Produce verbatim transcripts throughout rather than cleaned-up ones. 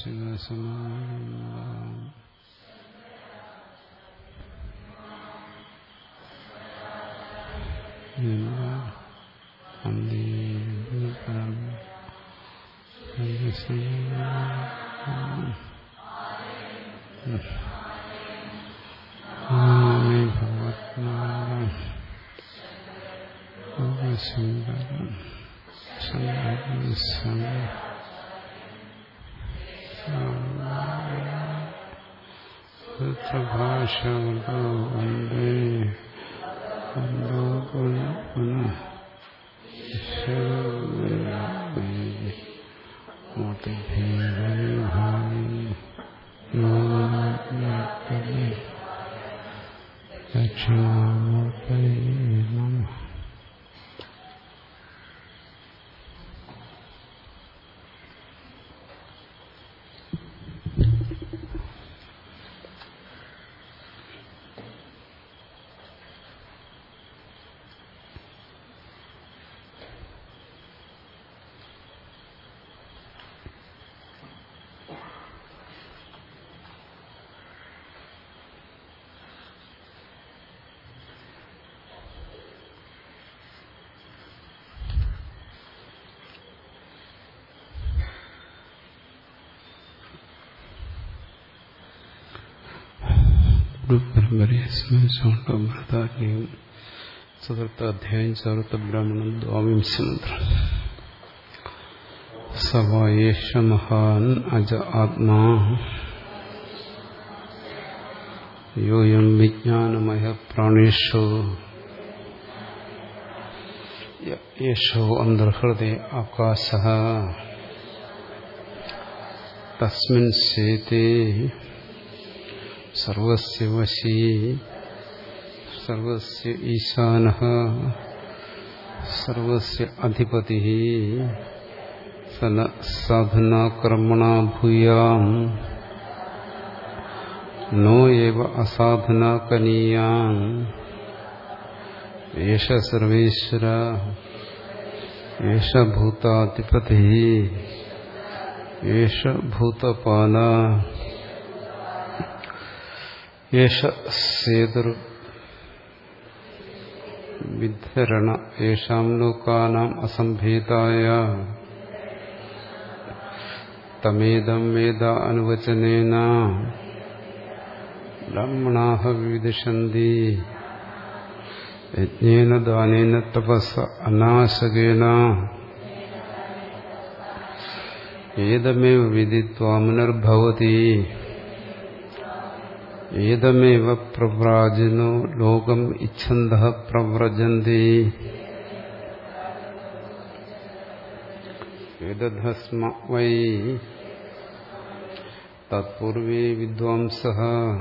ശിവസമാരംഭാം ഭഗവത്പാദം ശങ്കരം ശങ്കരം ഭാഷകളോ വന്ദേ വന്ദോ പുനഃ ദക്ഷിണാമൂർത്തേ നമഃ. പരമ്പരയെ സ്മരിച്ചുകൊണ്ട് ഭരതാജ്ഞയും ചതുർത്ഥ അധ്യായം ചതുർത്ഥ ബ്രാഹ്മണം ദ്വാവിംശമന്ത്രം. സവായേഷ മഹാൻ അജ ആത്മാ യോയം വിജ്ഞാനമയ പ്രാണേഷു യേശോ അന്തർഹൃദയ ആകാശഃ തസ്മിൻ സേതേ സർവസ്യ വശീ സർവസ്യ ഈശാനഃ സർവസ്യ അധിപതിഃ സന സാധനാ കർമ്മണാ ഭൂയാം നോ ഏവ അസാധനാ കനീയാം യേശ സർവേശ്വരഃ യേശ ഭൂതാധിപതിഃ യേശ ഭൂതപാലഃ യേശ സേതുർ വിധരണ യേശാം ലോകാനാം അസംഭേദായ തമേദം വേദ അനുവചനേന ബ്രാഹ്മണാഃ വിദിഷന്തി യജ്ഞേന ദാനേന തപസ്സ അനാശകേന ഏതമേവ വിദിത്വാ മുനിർഭവതി ഏതമേവ പ്രവ്രാജിനോ ലോകം ഇച്ഛന്തഃ പ്രവ്രജന്തി ഏതധസ്മ വൈ തത്പൂർവേ വിദ്വാംസഃ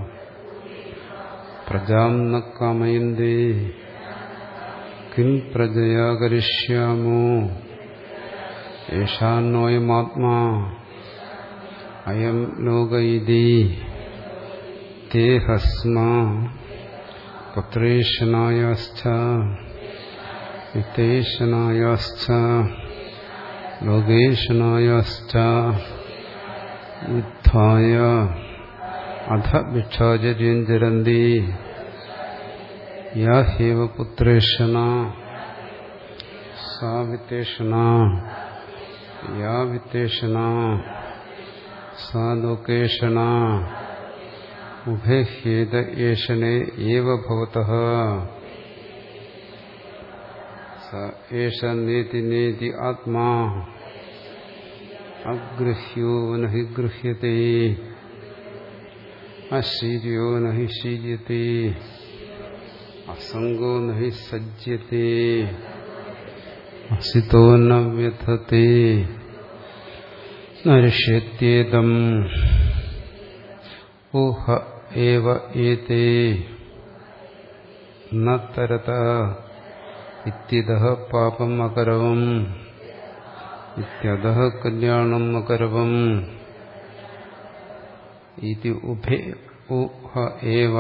പ്രജാം ന കാമയന്തി കിം പ്രജയാ കരിഷ്യാമോ യേഷാന്നോയമാത്മാ അയം ലോക ഇതി തേഹസ്മാ പുത്രേഷനായാശ്ച വിത്തേഷനായാശ്ച ലോകേഷനായാശ്ച ഉത്ഥായ അധ ഭിക്ഷാചര്യം ചരന്തി യാ ഹേവ പുത്രേഷനാ സാ വിത്തേഷനാ യാ വിത്തേഷനാ സാ ലോകേഷനാ ഉഭയഹേത ഏഷണേ ഏവ ഭവതഃ സ ഏഷ നേതി നേതി ആത്മാ അഗൃഹ്യോ നഹി ഗൃഹ്യത്തെ അശീര്യോ നഹി ശീര്യത്തെ അസംഗോ നഹി സജ്ജത്തെ അസിതോ ന വ്യഥത്തെ നരിഷ്യത്യേദം ഊഹ ഏവ ഏതേ ന തരത ഇത്യതഃ പാപം അകരവം ഇത്യതഃ കല്യാണം അകരവം ഇതി ഉഭേ ഊഹ ഏവ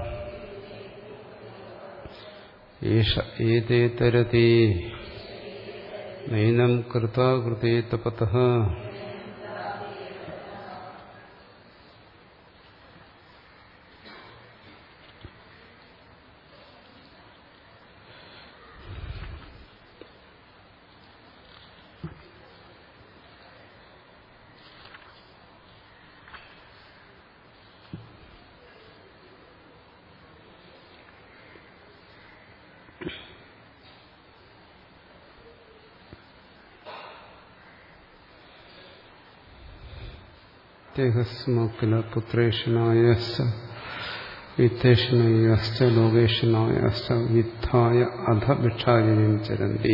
ഏഷ ഏതേ തരതി നൈനം കൃതാ കൃതേ തപതഃ തേഹസ്മക്കില പുത്രേഷനായ വിത്തേഷണായ ലോകേഷനായ വിദ്ധായ അധ ഭിക്ഷാചര്യം ചരന്തി.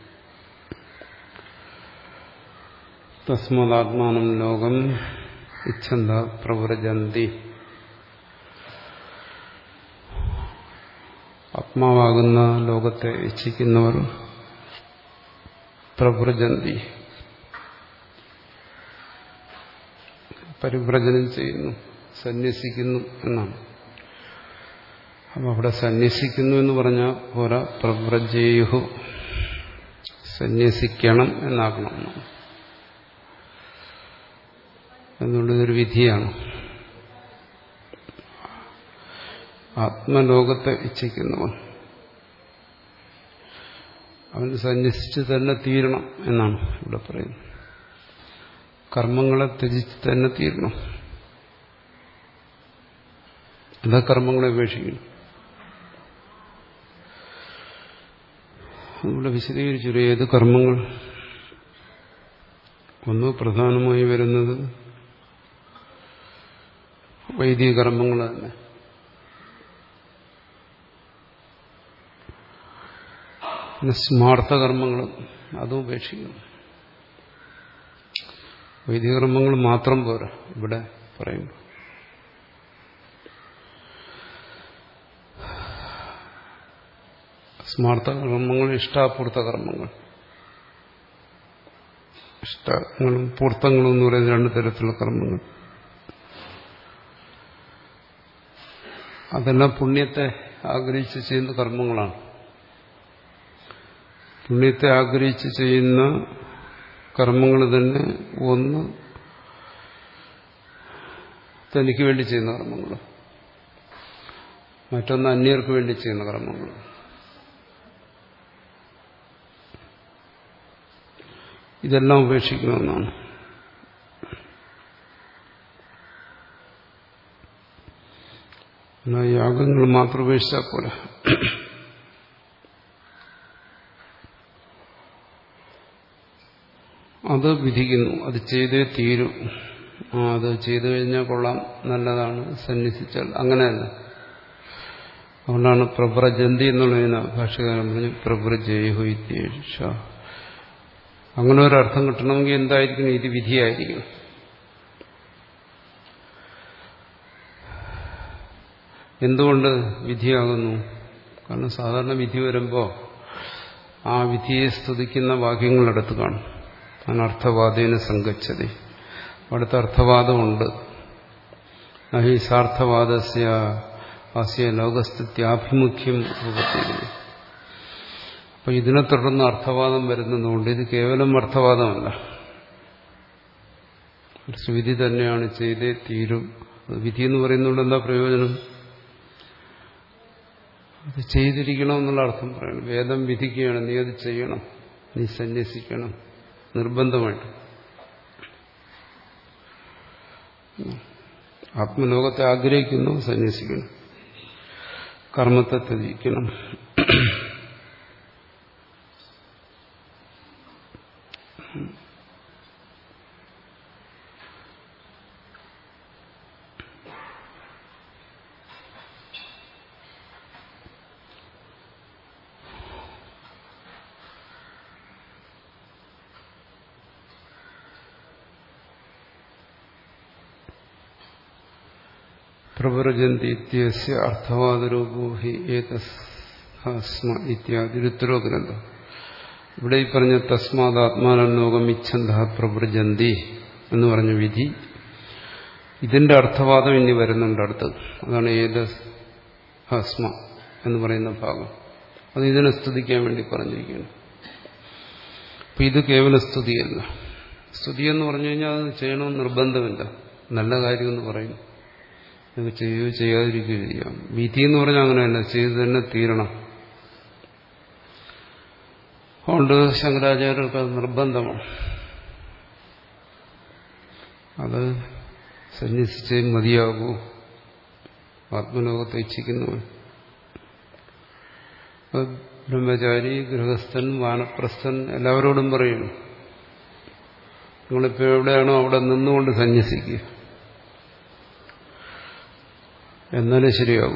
തസ്മാത്മാനം ലോകം ഇച്ഛന്ത പ്രവ്രജന്തി. ആത്മാവാകുന്ന ലോകത്തെ ഇച്ഛിക്കുന്നവർ പ്രവ്രജന്തി, പരിവ്രജനം ചെയ്യുന്നു, സന്യസിക്കുന്നു എന്നാണ്. അപ്പം അവിടെ സന്യസിക്കുന്നു എന്ന് പറഞ്ഞാൽ പോരാ, പ്രവ്രജേയുഹു, സന്യസിക്കണം എന്നാക്കണം. അതുകൊണ്ട് ഇതൊരു വിധിയാണ്. ആത്മലോകത്തെ ഇച്ഛിക്കുന്നവൻ അവൻ സന്യസിച്ച് തന്നെ തീരണം എന്നാണ് ഇവിടെ പറയുന്നത്. കർമ്മങ്ങളെ ത്യജിച്ച് തന്നെ തീരണം, എല്ലാ കർമ്മങ്ങളെ ഉപേക്ഷിക്കണം. ഇവിടെ വിശദീകരിച്ചു ഏത് കർമ്മങ്ങൾ. ഒന്ന് പ്രധാനമായി വരുന്നത് വൈദിക കർമ്മങ്ങൾ തന്നെ. പിന്നെ സ്മാർത്ഥ കർമ്മങ്ങൾ, അതും ഉപേക്ഷിക്കണം. വൈദിക കർമ്മങ്ങൾ മാത്രം പോരാ ഇവിടെ പറയുമ്പോൾ. സ്മാർത്ഥ കർമ്മങ്ങൾ, ഇഷ്ടാപൂർത്ത കർമ്മങ്ങൾ. ഇഷ്ടങ്ങളും പൂർത്തങ്ങളും എന്ന് പറയുന്ന രണ്ട് തരത്തിലുള്ള കർമ്മങ്ങൾ. അതെല്ലാം പുണ്യത്തെ ആഗ്രഹിച്ച് ചെയ്യുന്ന കർമ്മങ്ങളാണ്. പുണ്യത്തെ ആഗ്രഹിച്ച് ചെയ്യുന്ന കർമ്മങ്ങൾ തന്നെ ഒന്ന് തനിക്ക് വേണ്ടി ചെയ്യുന്ന കർമ്മങ്ങൾ, മറ്റൊന്ന് അന്യർക്ക് വേണ്ടി ചെയ്യുന്ന കർമ്മങ്ങൾ. ഇതെല്ലാം ഉപേക്ഷിക്കണമെന്നാണ്. യാഗങ്ങൾ മാത്രം ഉപേക്ഷിച്ചാൽ പോലെ. അത് വിധിക്കുന്നു, അത് ചെയ്തേ തീരും. ആ അത് ചെയ്തു കഴിഞ്ഞാൽ കൊള്ളാം, നല്ലതാണ്, സന്യസിച്ചാൽ. അങ്ങനെയല്ല. അതുകൊണ്ടാണ് പ്രവ്രജന്തി എന്നുള്ളതിന് ഭാഷകാരൻ പറഞ്ഞു പ്രവ്രജേഹു ഇത്യേഷ. അങ്ങനെ ഒരർത്ഥം കിട്ടണമെങ്കിൽ എന്തായിരിക്കണം? ഇത് വിധിയായിരിക്കണം. എന്തുകൊണ്ട് വിധിയാകുന്നു? കാരണം സാധാരണ വിധി വരുമ്പോൾ ആ വിധിയെ സ്തുതിക്കുന്ന വാക്യങ്ങളെടുത്ത് കാണും. അനർത്ഥവാദേന സങ്കച്ഛതി. അവിടുത്തെ അർത്ഥവാദമുണ്ട്. നഹി സാർത്ഥവാദസ്യ അസ്യ ലോകസ്ഥിത്യാഭിമുഖ്യം രൂപത്തിയിരുന്നു. അപ്പൊ ഇതിനെ തുടർന്ന് അർത്ഥവാദം വരുന്നതുകൊണ്ട് ഇത് കേവലം അർത്ഥവാദമല്ല, വിധി തന്നെയാണ്, ചെയ്തേ തീരും. വിധി എന്ന് പറയുന്നതുകൊണ്ട് എന്താ പ്രയോജനം? അത് ചെയ്തിരിക്കണം എന്നുള്ള അർത്ഥം പറയണം. വേദം വിധിക്കുകയാണ്, നീ അത് ചെയ്യണം, നീ സന്യസിക്കണം, നിർബന്ധമായിട്ട്. ആത്മലോകത്തെ ആഗ്രഹിക്കുന്നു, സന്യസിക്കണം, കർമ്മത്തെ ത്യജിക്കണം. പ്രവ്രജന്തി ഇത്യസ്യ അർത്ഥവാദരൂപോ ഹി ഏതസ്മ ഇത്യാദി രുദ്രോ ഗ്രന്ഥം. ഇവിടെ ഈ പറഞ്ഞ തസ്മാത് ആത്മാനം ലോകം ഇച്ഛന്ത പ്രവ്രജന്തി എന്ന് പറഞ്ഞ വിധി, ഇതിന്റെ അർത്ഥവാദം ഇനി വരുന്നുണ്ട് അടുത്ത്. അതാണ് ഏതസ്മ എന്ന് പറയുന്ന ഭാഗം. അത് ഇതിനെ സ്തുതിക്കാൻ വേണ്ടി പറഞ്ഞിരിക്കുകയാണ്. അപ്പൊ ഇത് കേവല സ്തുതിയല്ല. സ്തുതി എന്ന് പറഞ്ഞു കഴിഞ്ഞാൽ അത് ചെയ്യണമെന്ന് നിർബന്ധമില്ല, നല്ല കാര്യമെന്ന് പറയുന്നു. നിങ്ങൾക്ക് ചെയ്യുകയോ ചെയ്യാതിരിക്കുകയോ ചെയ്യാം. വിധി എന്ന് പറഞ്ഞാൽ അങ്ങനെയല്ല, ചെയ്ത് തന്നെ തീരണം. അതുകൊണ്ട് ശങ്കരാചാര്യർക്ക് അത് നിർബന്ധമാണ്. അത് സന്യസിച്ചേ മതിയാകൂ ആത്മലോകത്തെ ഇച്ഛിക്കുന്നവൻ. ബ്രഹ്മചാരി, ഗൃഹസ്ഥൻ, വാനപ്രസ്ഥൻ എല്ലാവരോടും പറയുന്നു, നിങ്ങളിപ്പോൾ എവിടെയാണോ അവിടെ നിന്നുകൊണ്ട് സന്യസിക്കുക, എന്നാലേ ശരിയാകും.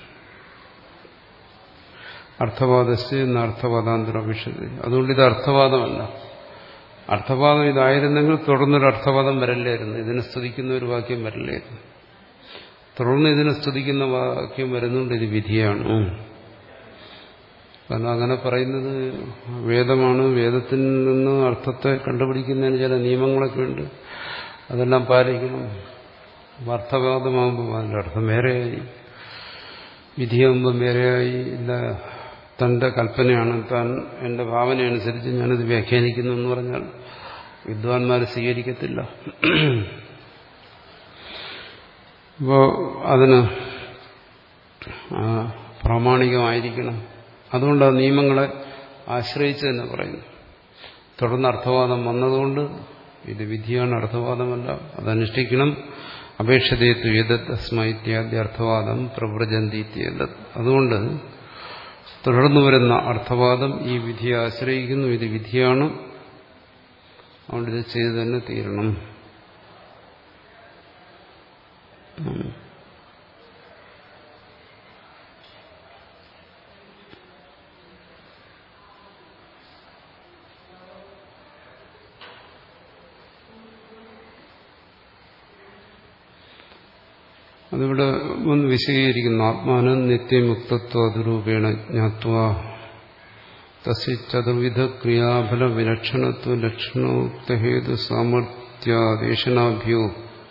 അർത്ഥവാദസ് എന്ന അർത്ഥവാദാന്തരപേക്ഷത. അതുകൊണ്ട് ഇത് അർത്ഥവാദമല്ല. അർത്ഥവാദം ഇതായിരുന്നെങ്കിൽ തുടർന്നൊരു അർത്ഥവാദം വരല്ലായിരുന്നു, ഇതിനെ സ്തുതിക്കുന്ന ഒരു വാക്യം വരല്ലായിരുന്നു. തുടർന്ന് ഇതിനെ സ്തുതിക്കുന്ന വാക്യം വരുന്നുണ്ട്, ഇത് വിധിയാണ്. കാരണം അങ്ങനെ പറയുന്നത് വേദമാണ്, വേദത്തിൽ നിന്ന് അർത്ഥത്തെ കണ്ടുപിടിക്കുന്നതിന് ചില നിയമങ്ങളൊക്കെ ഉണ്ട്, അതെല്ലാം പാലിക്കണം. അർത്ഥവാദമാകുമ്പോൾ അതിൻ്റെ അർത്ഥം വേറെയായി, വിധിയാകുമ്പം വേറെയായി. ഇല്ല, തന്റെ കൽപ്പനയാണ്, താൻ എന്റെ ഭാവന അനുസരിച്ച് ഞാനിത് വ്യാഖ്യാനിക്കുന്നു എന്ന് പറഞ്ഞാൽ വിദ്വാൻമാർ സ്വീകരിക്കത്തില്ല. അപ്പോൾ അതിന് പ്രാമാണികമായിരിക്കണം. അതുകൊണ്ട് ആ നിയമങ്ങളെ ആശ്രയിച്ച് തന്നെ പറയുന്നു. തുടർന്ന് അർത്ഥവാദം വന്നതുകൊണ്ട് ഇത് വിധിയാണ്, അർത്ഥവാദമല്ല, അതനുഷ്ഠിക്കണം. അപേക്ഷതേത്തു യദസ്മ ഇത്യാദി അർത്ഥവാദം പ്രവ്രജന്തി ഇത്യേതത്. അതുകൊണ്ട് തുടർന്നു വരുന്ന അർത്ഥവാദം ഈ വിധിയെ ആശ്രയിക്കുന്നു, ഇത് വിധിയാണ്, അതുകൊണ്ട് ഇത് ചെയ്തു തന്നെ തീരണം. അതിവിടെ ഒന്ന് വിശദീകരിക്കുന്നു. ആത്മാനം നിത്യമുക്തത്വ അതിരൂപേണ ജ്ഞാത്വാ തസ്യ ചതുർവിധ ക്രിയാഫല വിലക്ഷണത്വ ലക്ഷണോക്തഹേതു സാമർത്ഥ്യാദേശനാഭ്യോ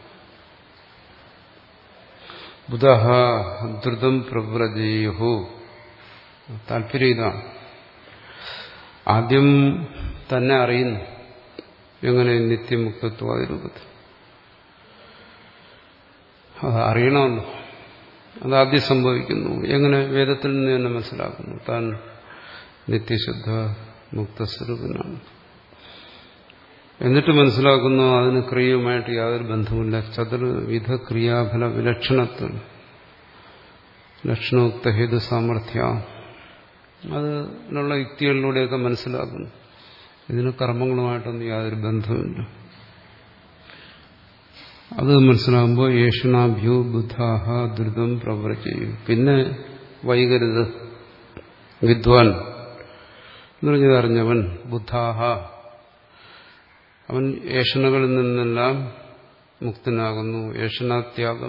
ബുധഃ ദ്രുതം പ്രവ്രജേയുഃ. താല്പര്യം ഇതാണ്. ആദ്യം തന്നെ അറിയുന്നു എങ്ങനെ നിത്യമുക്തത്വാദിരൂപത്തിൽ. അത് അറിയണമല്ലോ, അതാദ്യം സംഭവിക്കുന്നു. എങ്ങനെ? വേദത്തിൽ നിന്ന് തന്നെ മനസ്സിലാക്കുന്നു, താൻ നിത്യശുദ്ധ മുക്തസ്വരൂപനാണ്. എന്നിട്ട് മനസ്സിലാക്കുന്നു അതിന് ക്രിയയുമായിട്ട് യാതൊരു ബന്ധവുമില്ല. ചതുർവിധ ക്രിയാഫല വിലക്ഷണത്വം ലക്ഷണോക്ത ഹേതു സാമർഥ്യ, അതിനുള്ള യുക്തികളിലൂടെയൊക്കെ മനസ്സിലാക്കുന്നു ഇതിന് കർമ്മങ്ങളുമായിട്ടൊന്നും യാതൊരു ബന്ധവുമില്ല. അത് മനസ്സിലാകുമ്പോൾ യേഷണാഭ്യോ ബുദ്ധാഹ ദ്രുതം പ്രവ്രജയും. പിന്നെ വൈകരുത്, വിദ്വാൻ എന്ന് പറഞ്ഞത് അറിഞ്ഞവൻ, ബുദ്ധാഹ അവൻ ഏഷണകളിൽ നിന്നെല്ലാം മുക്തനാകുന്നു. ഏഷണാത്യാഗം,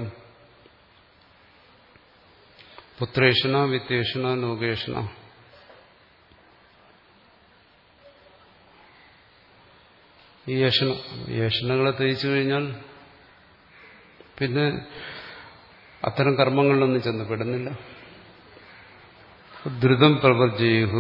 പുത്രേഷണ വിത്തേഷണ ലോകേഷണ. ഈ ഏഷണ ഏഷണകളെ ത്യജിച്ചു കഴിഞ്ഞാൽ പിന്നെ അത്തരം കർമ്മങ്ങളിലൊന്നും ചെന്നപ്പെടുന്നില്ല. ദ്രുതം പ്രവർജയുഹു.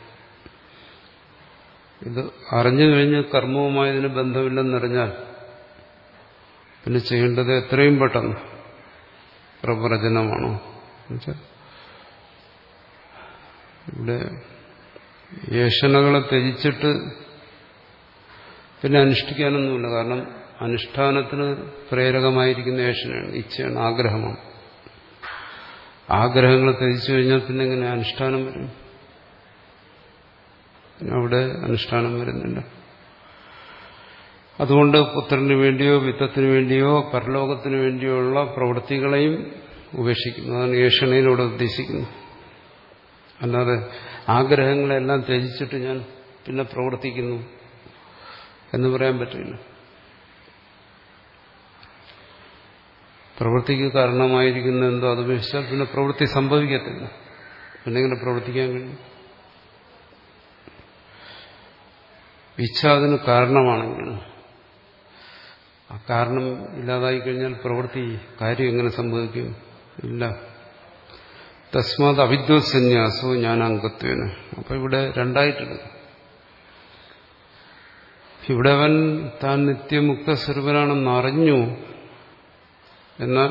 ഇത് അറിഞ്ഞു കഴിഞ്ഞ് കർമ്മവുമായി ഇതിന് ബന്ധമില്ലെന്നറിഞ്ഞാൽ പിന്നെ ചെയ്യേണ്ടത് എത്രയും പെട്ടെന്ന് പ്രവചനമാണോ എന്നുവെച്ചാൽ ഇവിടെ ഏഷണകളെ ത്യജിച്ചിട്ട് പിന്നെ അനുഷ്ഠിക്കാനൊന്നുമില്ല. കാരണം അനുഷ്ഠാനത്തിന് പ്രേരകമായിരിക്കുന്ന ഏഷണയാണ്, ഇച്ഛയാണ്, ആഗ്രഹമാണ്. ആഗ്രഹങ്ങളെ ത്യജിച്ചു കഴിഞ്ഞാൽ പിന്നെ എങ്ങനെ അനുഷ്ഠാനം വരും? അവിടെ അനുഷ്ഠാനം വരുന്നില്ല. അതുകൊണ്ട് പുത്രന് വേണ്ടിയോ വിത്തത്തിന് വേണ്ടിയോ പരലോകത്തിന് വേണ്ടിയോ ഉള്ള പ്രവൃത്തികളെയും ഉപേക്ഷിക്കുന്നു. അതാണ് ഏഷണയിലൂടെ ഉദ്ദേശിക്കുന്നത്. അല്ലാതെ ആഗ്രഹങ്ങളെല്ലാം ത്യജിച്ചിട്ട് ഞാൻ പിന്നെ പ്രവർത്തിക്കുന്നു എന്ന് പറയാൻ പറ്റില്ല. പ്രവൃത്തിക്ക് കാരണമായിരിക്കുന്ന എന്തോ അത് ഉപേക്ഷിച്ചാൽ പിന്നെ പ്രവൃത്തി സംഭവിക്കത്തില്ല. പിന്നെ ഇങ്ങനെ പ്രവർത്തിക്കാൻ കഴിയും. ഇച്ഛ അതിന് കാരണമാണെങ്കിൽ ആ കാരണം ഇല്ലാതായി കഴിഞ്ഞാൽ പ്രവൃത്തി കാര്യം എങ്ങനെ സംഭവിക്കും? ഇല്ല. തസ്മാത് അവിദ്വത് സന്യാസോ ജ്ഞാനാംഗത്വേന. അപ്പൊ ഇവിടെ രണ്ടായിട്ടെടുക്കും. ഇവിടെ അവൻ താൻ നിത്യമുക്ത സ്വരൂപനാണെന്ന് അറിഞ്ഞു, എന്നാൽ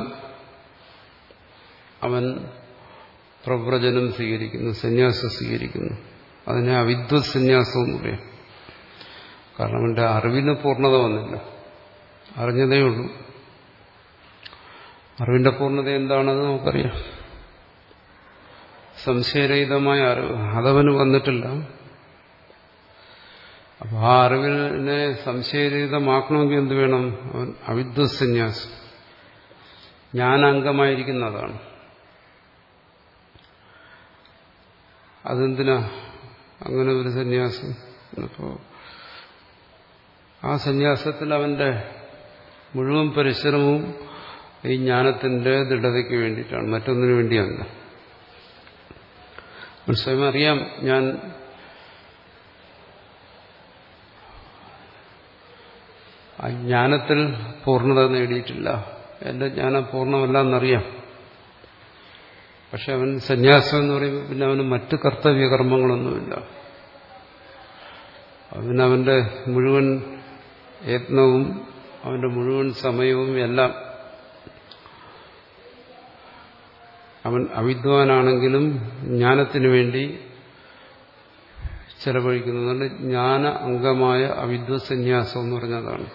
അവൻ പ്രവ്രജനം സ്വീകരിക്കുന്നു, സന്യാസം സ്വീകരിക്കുന്നു. അതിനെ അവിദ്വത് സന്യാസം എന്ന് പറയാം. കാരണം അവന്റെ അറിവിന് പൂർണ്ണത വന്നില്ല, അറിഞ്ഞതേ ഉള്ളൂ. അറിവിന്റെ പൂർണ്ണത എന്താണെന്ന് നമുക്കറിയാം. സംശയരഹിതമായ അറിവ് അതവന് വന്നിട്ടില്ല. അപ്പൊ ആ അറിവിനെ സംശയരഹിതമാക്കണമെങ്കിൽ എന്ത് വേണം? അവൻ അവിദ്വസന്യാസം ജ്ഞാനാംഗമായിരിക്കുന്നതാണ്. അതെന്തിനാ അങ്ങനെ ഒരു സന്യാസം? അപ്പോ ആ സന്യാസത്തിൽ അവന്റെ മുഴുവൻ പരിശ്രമവും ഈ ജ്ഞാനത്തിന്റെ ദൃഢതയ്ക്ക് വേണ്ടിയിട്ടാണ്, മറ്റൊന്നിനു വേണ്ടിയല്ല. സ്വയം അറിയാം, ഞാൻ ആ ജ്ഞാനത്തിൽ പൂർണ്ണത നേടിയിട്ടില്ല, എന്റെ ജ്ഞാനം പൂർണ്ണമല്ല എന്നറിയാം. പക്ഷെ അവൻ സന്യാസം എന്ന് പറയുമ്പോൾ പിന്നെ അവന് മറ്റ് കർത്തവ്യകർമ്മങ്ങളൊന്നുമില്ല. അവനവന്റെ മുഴുവൻ യത്നവും അവന്റെ മുഴുവൻ സമയവും എല്ലാം അവൻ അവിദ്വാനാണെങ്കിലും ജ്ഞാനത്തിനു വേണ്ടി ചെലവഴിക്കുന്നതുകൊണ്ട് ജ്ഞാന അംഗമായ അവിദ്വസന്യാസം എന്ന് പറഞ്ഞതാണ്.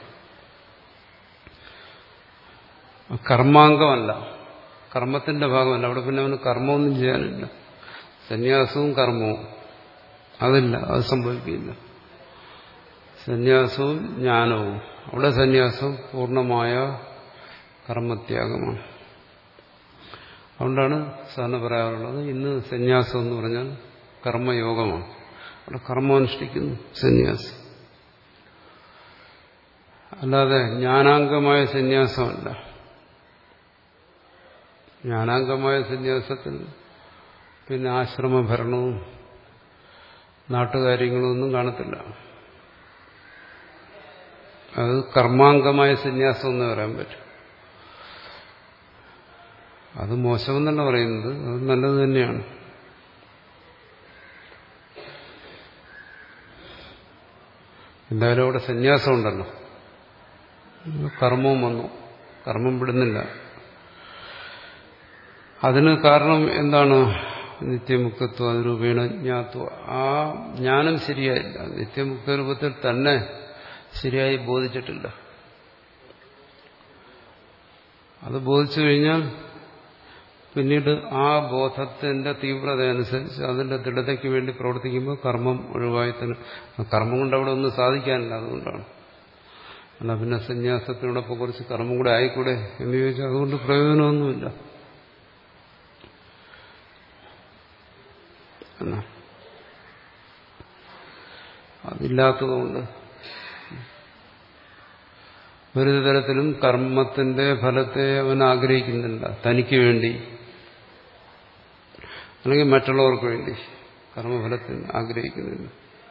കർമാംഗമല്ല, കർമ്മത്തിന്റെ ഭാഗമല്ല. അവിടെ പിന്നെ അവന് കർമ്മമൊന്നും ചെയ്യാനില്ല. സന്യാസവും കർമ്മവും അതില്ല, അത് സംഭവിക്കില്ല. സന്യാസവും ജ്ഞാനവും. അവിടെ സന്യാസം പൂർണ്ണമായ കർമ്മത്യാഗമാണ്. അതുകൊണ്ടാണ് സാധാരണ പറയാറുള്ളത്, ഇന്ന് സന്യാസം എന്ന് പറഞ്ഞാൽ കർമ്മയോഗമാണ്. അവിടെ കർമ്മം അനുഷ്ഠിക്കുന്നു സന്യാസം, അല്ലാതെ ജ്ഞാനാംഗമായ സന്യാസമല്ല. ജ്ഞാനാംഗമായ സന്യാസത്തിൽ പിന്നെ ആശ്രമഭരണവും നാട്ടുകാര്യങ്ങളും ഒന്നും കാണത്തില്ല. അത് കർമാംഗമായ സന്യാസം എന്ന് പറയാൻ പറ്റും. അത് മോശമെന്നല്ല പറയുന്നത്, അത് നല്ലത് തന്നെയാണ്. എന്തായാലും അവിടെ സന്യാസം ഉണ്ടല്ലോ, കർമ്മവും വന്നു, കർമ്മം വിടുന്നില്ല. അതിന് കാരണം എന്താണ്? നിത്യമുക്തത്വം അതിരൂപേണ ജ്ഞാത്വ. ആ ജ്ഞാനം ശരിയായില്ല, നിത്യമുക്ത രൂപത്തിൽ തന്നെ ശരിയായി ബോധിച്ചിട്ടില്ല. അത് ബോധിച്ചു കഴിഞ്ഞാൽ പിന്നീട് ആ ബോധത്തിന്റെ തീവ്രത അനുസരിച്ച് അതിന്റെ ദൃഢതയ്ക്ക് വേണ്ടി പ്രവർത്തിക്കുമ്പോൾ കർമ്മം ഒഴിവായി തന്നെ. കർമ്മം കൊണ്ട് അവിടെ ഒന്നും സാധിക്കാനില്ല, അതുകൊണ്ടാണ്. അല്ല പിന്നെ സന്യാസത്തിനോടൊപ്പം കുറച്ച് കർമ്മം കൂടെ ആയിക്കൂടെ എന്ന് ചോദിച്ചാൽ അതുകൊണ്ട് പ്രയോജനമൊന്നുമില്ല. അതില്ലാത്തതുകൊണ്ട് ഒരു തരത്തിലും കർമ്മത്തിന്റെ ഫലത്തെ അവൻ ആഗ്രഹിക്കുന്നില്ല. തനിക്ക് വേണ്ടി അല്ലെങ്കിൽ മറ്റുള്ളവർക്ക് വേണ്ടി കർമ്മഫലത്തിന് ആഗ്രഹിക്കുന്നില്ല.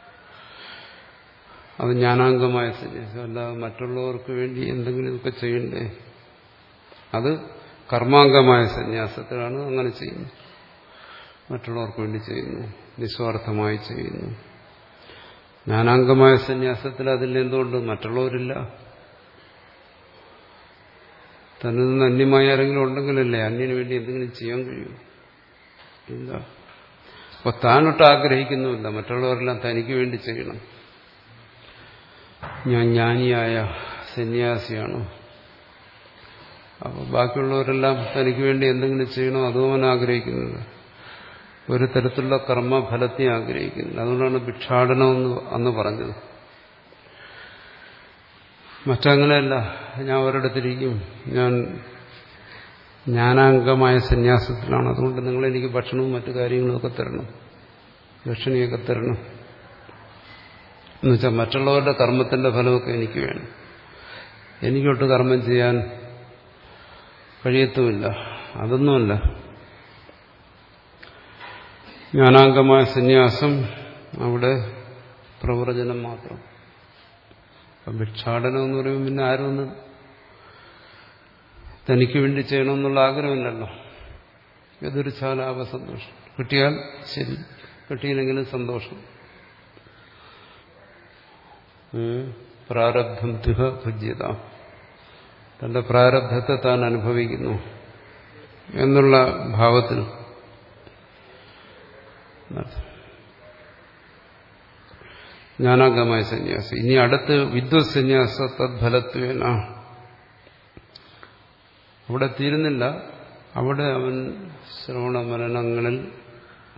അത് ജ്ഞാനാംഗമായ സന്യാസം. അല്ലാതെ മറ്റുള്ളവർക്ക് വേണ്ടി എന്തെങ്കിലുമൊക്കെ ചെയ്യണ്ടേ. അത് കർമാംഗമായ സന്യാസത്തിലാണ് അങ്ങനെ ചെയ്യുന്നത്. മറ്റുള്ളവർക്ക് വേണ്ടി ചെയ്യുന്നു, നിസ്വാർത്ഥമായി ചെയ്യുന്നു. ജ്ഞാനാംഗമായ സന്യാസത്തിൽ അതിൽ എന്തുകൊണ്ട് മറ്റുള്ളവരില്ല, തന്നിൽ നിന്ന് അന്യമായ ആരെങ്കിലും ഉണ്ടെങ്കിലല്ലേ അന്യന് വേണ്ടി എന്തെങ്കിലും ചെയ്യാൻ കഴിയും. ഇല്ല. അപ്പൊ താനൊട്ട് ആഗ്രഹിക്കുന്നുമില്ല, മറ്റുള്ളവരെല്ലാം തനിക്ക് വേണ്ടി ചെയ്യണം. ഞാൻ ജ്ഞാനിയായ സന്യാസിയാണ്, അപ്പോൾ ബാക്കിയുള്ളവരെല്ലാം തനിക്ക് വേണ്ടി എന്തെങ്കിലും ചെയ്യണം, അതും അവൻ ആഗ്രഹിക്കുന്നില്ല. ഒരു തരത്തിലുള്ള കർമ്മഫലത്തെ ആഗ്രഹിക്കുന്നില്ല. അതുകൊണ്ടാണ് ഭിക്ഷാടനം എന്ന് അന്ന് പറഞ്ഞത്. മറ്റങ്ങനെയല്ല, ഞാൻ ഒരിടത്തിരിക്കും, ഞാൻ ജ്ഞാനാംഗമായ സന്യാസത്തിലാണ്, അതുകൊണ്ട് നിങ്ങളെനിക്ക് ഭക്ഷണവും മറ്റു കാര്യങ്ങളുമൊക്കെ തരണം, ദക്ഷിണയൊക്കെ തരണം എന്നുവെച്ചാൽ മറ്റുള്ളവരുടെ കർമ്മത്തിന്റെ ഫലമൊക്കെ എനിക്ക് വേണം. എനിക്കൊട്ട് കർമ്മം ചെയ്യാൻ കഴിയത്തുമില്ല. അതൊന്നുമല്ല. ജ്ഞാനാംഗമായ സന്യാസം അവിടെ പ്രവചനം മാത്രം. ഭിക്ഷാടനം എന്ന് പറയുമ്പോൾ പിന്നെ ആരും ഒന്ന് തനിക്ക് വേണ്ടി ചെയ്യണമെന്നുള്ള ആഗ്രഹമില്ലല്ലോ. ഏതൊരു ചാലാപ സന്തോഷം. കിട്ടിയാൽ ശരി, കിട്ടിയില്ലെങ്കിലും സന്തോഷം. പ്രാരബ്ധം തുഹ ഭുജ്യത, തന്റെ പ്രാരബ്ധത്തെ താൻ അനുഭവിക്കുന്നു എന്നുള്ള ഭാവത്തിൽ ജ്ഞാനാംഗമായ സന്യാസം. ഇനി അടുത്ത് വിദ്വത് സന്യാസ തദ്ഫലത്വേന. അവിടെ തീരുന്നില്ല. അവിടെ അവൻ ശ്രവണ മനനങ്ങളിൽ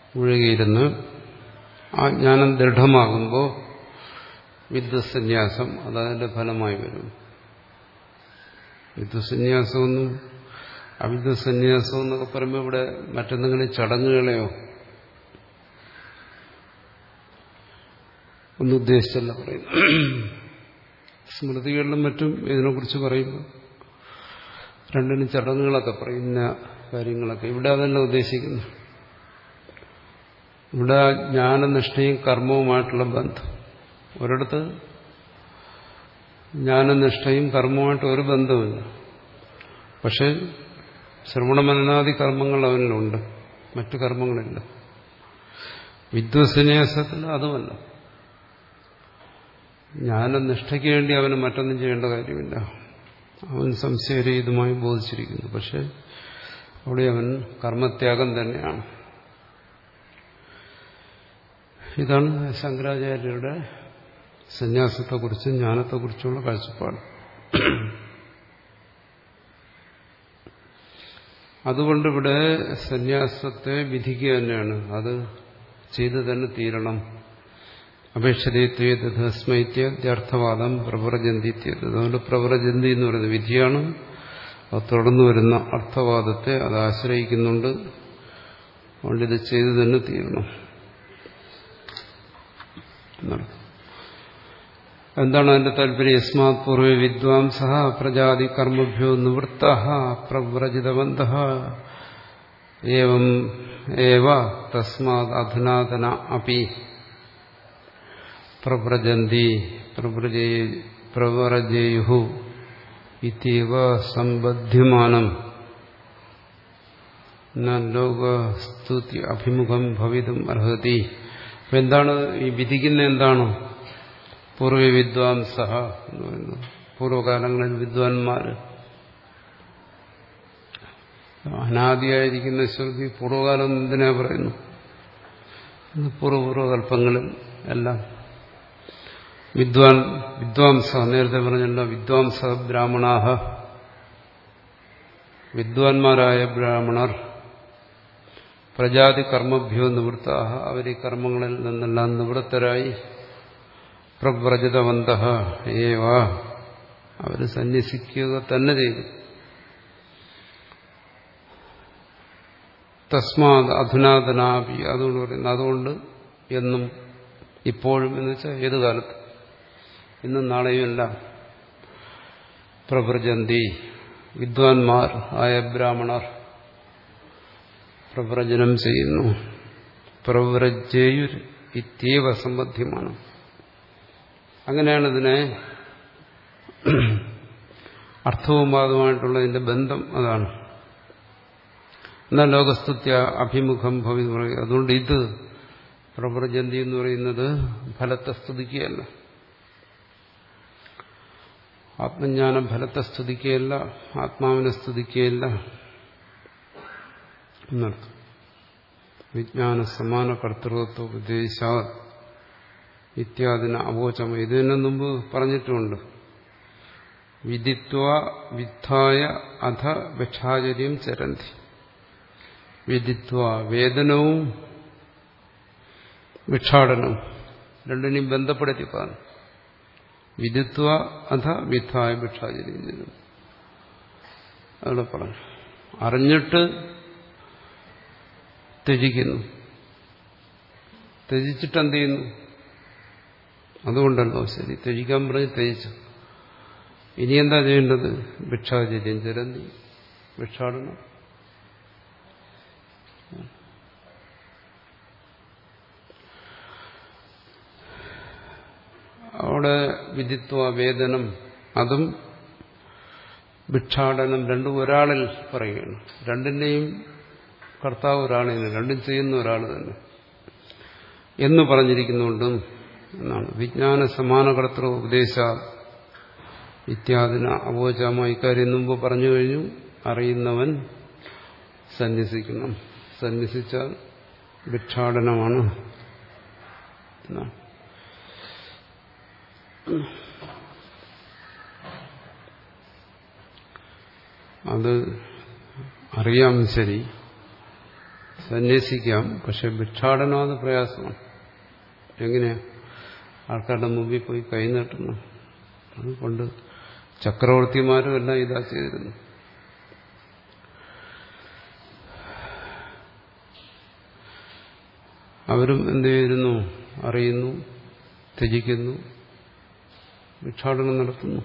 മുഴുകിയിരുന്ന് ആ ജ്ഞാനം ദൃഢമാകുമ്പോൾ വിദ്വത്സന്യാസം അതതിന്റെ ഫലമായി വരും. വിദ്വത്സന്യാസമൊന്നും അവിദ്വത്സന്യാസം എന്നൊക്കെ പറയുമ്പോൾ ഇവിടെ മറ്റെന്തെങ്കിലും ചടങ്ങുകളെയോ ഒന്നും ഉദ്ദേശിച്ചല്ല പറയുന്നു. സ്മൃതികളിലും മറ്റും ഇതിനെക്കുറിച്ച് പറയുമ്പോൾ രണ്ടിനും ചടങ്ങുകളൊക്കെ പറയുന്ന കാര്യങ്ങളൊക്കെ ഇവിടെ അതല്ല ഉദ്ദേശിക്കുന്നു. ഇവിടെ ജ്ഞാനനിഷ്ഠയും കർമ്മവുമായിട്ടുള്ള ബന്ധം. ഒരിടത്ത് ജ്ഞാനനിഷ്ഠയും കർമ്മവുമായിട്ട് ഒരു ബന്ധമില്ല. പക്ഷെ ശ്രവണമനനാദി കർമ്മങ്ങൾ അവനിലുണ്ട്, മറ്റു കർമ്മങ്ങളില്ല. വിദ്വത്സന്യാസത്തിൽ അതുമല്ല. ജ്ഞാനനിഷ്ഠയ്ക്ക് വേണ്ടി അവന് മറ്റൊന്നും ചെയ്യേണ്ട കാര്യമില്ല. അവൻ സംശയരഹിതമായി ബോധിച്ചിരിക്കുന്നു. പക്ഷെ അവിടെ അവൻ കർമ്മത്യാഗം തന്നെയാണ്. ഇതാണ് ശങ്കരാചാര്യരുടെ സന്യാസത്തെക്കുറിച്ചും ജ്ഞാനത്തെക്കുറിച്ചുള്ള കാഴ്ചപ്പാട്. അതുകൊണ്ടിവിടെ സന്യാസത്തെ വിധിക്കുക തന്നെയാണ്. അത് ചെയ്തു തന്നെ തീരണം. അപേക്ഷതീത്വസ്മൈത്യർത്ഥവാദം പ്രവ്രജന്തിത്യത്. അതുകൊണ്ട് പ്രവ്രജന്തി എന്ന് പറയുന്നത് വിധിയാണ്. അത് തുടർന്നു വരുന്ന അർത്ഥവാദത്തെ അത് ആശ്രയിക്കുന്നുണ്ട്. അതുകൊണ്ട് ഇത് ചെയ്തു തന്നെ തീരണം. എന്താണ് അതിന്റെ താല്പര്യം? യസ്മാത് പൂർവ്വ വിദ്വാംസ പ്രജാതി കർമ്മഭ്യോ നിവൃത്ത പ്രവ്രജിതവന്ത ഏവം ഏവ തസ്മാത് അധുനാതന അപി പ്രവ്രജന്തി പ്രവ്രജേയു ഇത്യവ സംബദ്ധ്യമാനം ലോകസ്തുതി അഭിമുഖം ഭവിതും അർഹതി. അപ്പൊ എന്താണ് ഈ വിധിക്കുന്ന? എന്താണ്? പൂർവ്വ വിദ്വാംസ എന്ന് പറയുന്നത് പൂർവ്വകാലങ്ങളിൽ വിദ്വാൻമാർ. അനാദിയായിരിക്കുന്ന ശ്രുതി പൂർവ്വകാലം എന്തിനാ പറയുന്നു? പൂർവ്വപൂർവ്വകൽപ്പങ്ങളിൽ എല്ലാം വിദ്വാൻ വിദ്വാംസ നേരത്തെ പറഞ്ഞല്ലോ. വിദ്വാംസ ബ്രാഹ്മണാഹ, വിദ്വാൻമാരായ ബ്രാഹ്മണർ. പ്രജാതി കർമ്മഭ്യോ നിവൃത്താഹ, അവർ ഈ കർമ്മങ്ങളിൽ നിന്നെല്ലാം നിവൃത്തരായി. പ്രവ്രജിതവന്ത ഏവ, അവർ സന്യസിക്കുക തന്നെ ചെയ്തു. തസ്മാത് അധുനാതനാപി, അതുകൊണ്ട് പറയുന്നു അതുകൊണ്ട് എന്നും ഇപ്പോഴും എന്ന് വെച്ചാൽ ഏതു കാലത്ത്, ഇന്നും നാളെയും എല്ലാം പ്രവ്രജന്തി, വിദ്വാൻമാർ ആയ ബ്രാഹ്മണർ പ്രവ്രജനം ചെയ്യുന്നു. പ്രവ്രജേയുർ ഇത്യവ സംബദ്ധ്യമാണ്. അങ്ങനെയാണ് ഇതിനെ അർത്ഥവുമാതുമായിട്ടുള്ളതിന്റെ ബന്ധം. അതാണ് എന്നാൽ ലോകസ്തുത്യ അഭിമുഖം ഭവി എന്ന് പറയുന്നത്. അതുകൊണ്ട് ഇത് പ്രവ്രജന്തി എന്ന് പറയുന്നത് ഫലത്തെ സ്തുതിക്കുകയല്ല, ആത്മജ്ഞാനം ഫലത്തെ സ്തുതിക്കുകയല്ല, ആത്മാവിനെ സ്തുതിക്കുകയല്ല എന്നർത്ഥം. വിജ്ഞാന സമാന കർത്തൃത്വ ഉപദേശാ ഇത്യാദിന അവോചമ. ഇതിനു മുമ്പ് പറഞ്ഞിട്ടുമുണ്ട്. വിദിത്വ വിദ്ധായ അധ ഭിക്ഷാചര്യം ചരന്തി. വിദിത്വ, വേദനവും ഭിക്ഷാടനവും രണ്ടിനെയും ബന്ധപ്പെടുത്തി പറഞ്ഞു. വിദിത്വ അധ വിദ്ധായ ഭിക്ഷാചര്യം അവിടെ പറഞ്ഞു. അറിഞ്ഞിട്ട് ത്യജിക്കുന്നു, ത്യജിച്ചിട്ട് എന്ത് ചെയ്യുന്നു? അതുകൊണ്ടല്ലോ ശരി, ത്യജിക്കാൻ പറഞ്ഞ് ത്യജിച്ചു. ഇനി എന്താ ചെയ്യേണ്ടത്? ഭിക്ഷാചര്യം ചരന്തി, ഭിക്ഷാടനം. അവിടെ വിദിത്വ വേദനം, അതും ഭിക്ഷാടനം രണ്ടും ഒരാളിൽ പറയുകയാണ്. രണ്ടിന്റെയും കർത്താവ് ഒരാളിനെ, രണ്ടും ചെയ്യുന്ന ഒരാൾ തന്നെ എന്ന് പറഞ്ഞിരിക്കുന്നുണ്ടും എന്നാണ്. വിജ്ഞാന സമാന കർത്തൃ ഉപദേശ ഇത്യാദിന അവോചാമ. ഇക്കാര്യം മുമ്പ് പറഞ്ഞു കഴിഞ്ഞു. അറിയുന്നവൻ സന്യസിക്കണം, സന്യസിച്ചാൽ ഭിക്ഷാടനമാണ് എന്നാണ്. അത് അറിയാം ശരി, സന്യസിക്കാം. പക്ഷെ ഭിക്ഷാടനം അത് പ്രയാസമാണ്. എങ്ങനെയാ ആൾക്കാരുടെ മുമ്പിൽ പോയി കൈ നീട്ടുന്നു? അതുകൊണ്ട് ചക്രവർത്തിമാരും എല്ലാം ഇതാ ചെയ്തിരുന്നു. അവരും എന്ത് ചെയ്തിരുന്നു? അറിയുന്നു, ത്യജിക്കുന്നു, ഭിക്ഷാടനം നടത്തുന്നു.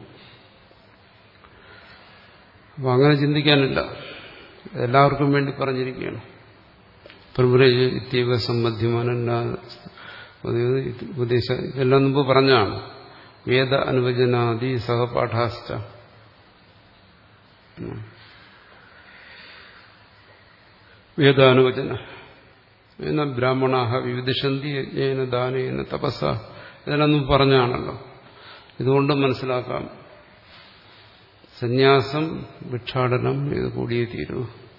അപ്പൊ അങ്ങനെ ചിന്തിക്കാനില്ല. എല്ലാവർക്കും വേണ്ടി പറഞ്ഞിരിക്കുകയാണ്. പ്രഭുരേവ സമ്മധ്യമാനല്ല ഉപദേശ ഇതെല്ലാം മുമ്പ് പറഞ്ഞാണ്. വേദ അനുവചനാദി സഹപാഠാശ്ച വേദാനുവചന എന്ന ബ്രാഹ്മണാഹ വിവിധിഷന്തി യജ്ഞേന ദാനേന തപസ്സ ഇതെല്ലാം മുമ്പ് പറഞ്ഞാണല്ലോ. ഇതുകൊണ്ട് മനസ്സിലാക്കാം സന്യാസം ഭിക്ഷാടനം ഇത് കൂടിയേ തീരൂ.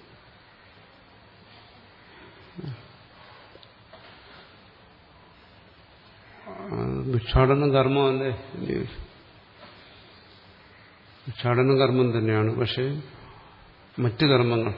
ഭിക്ഷാടനം കർമ്മമല്ലേ? ഭിക്ഷാടനം കർമ്മം തന്നെയാണ്. പക്ഷെ മറ്റ് കർമ്മങ്ങൾ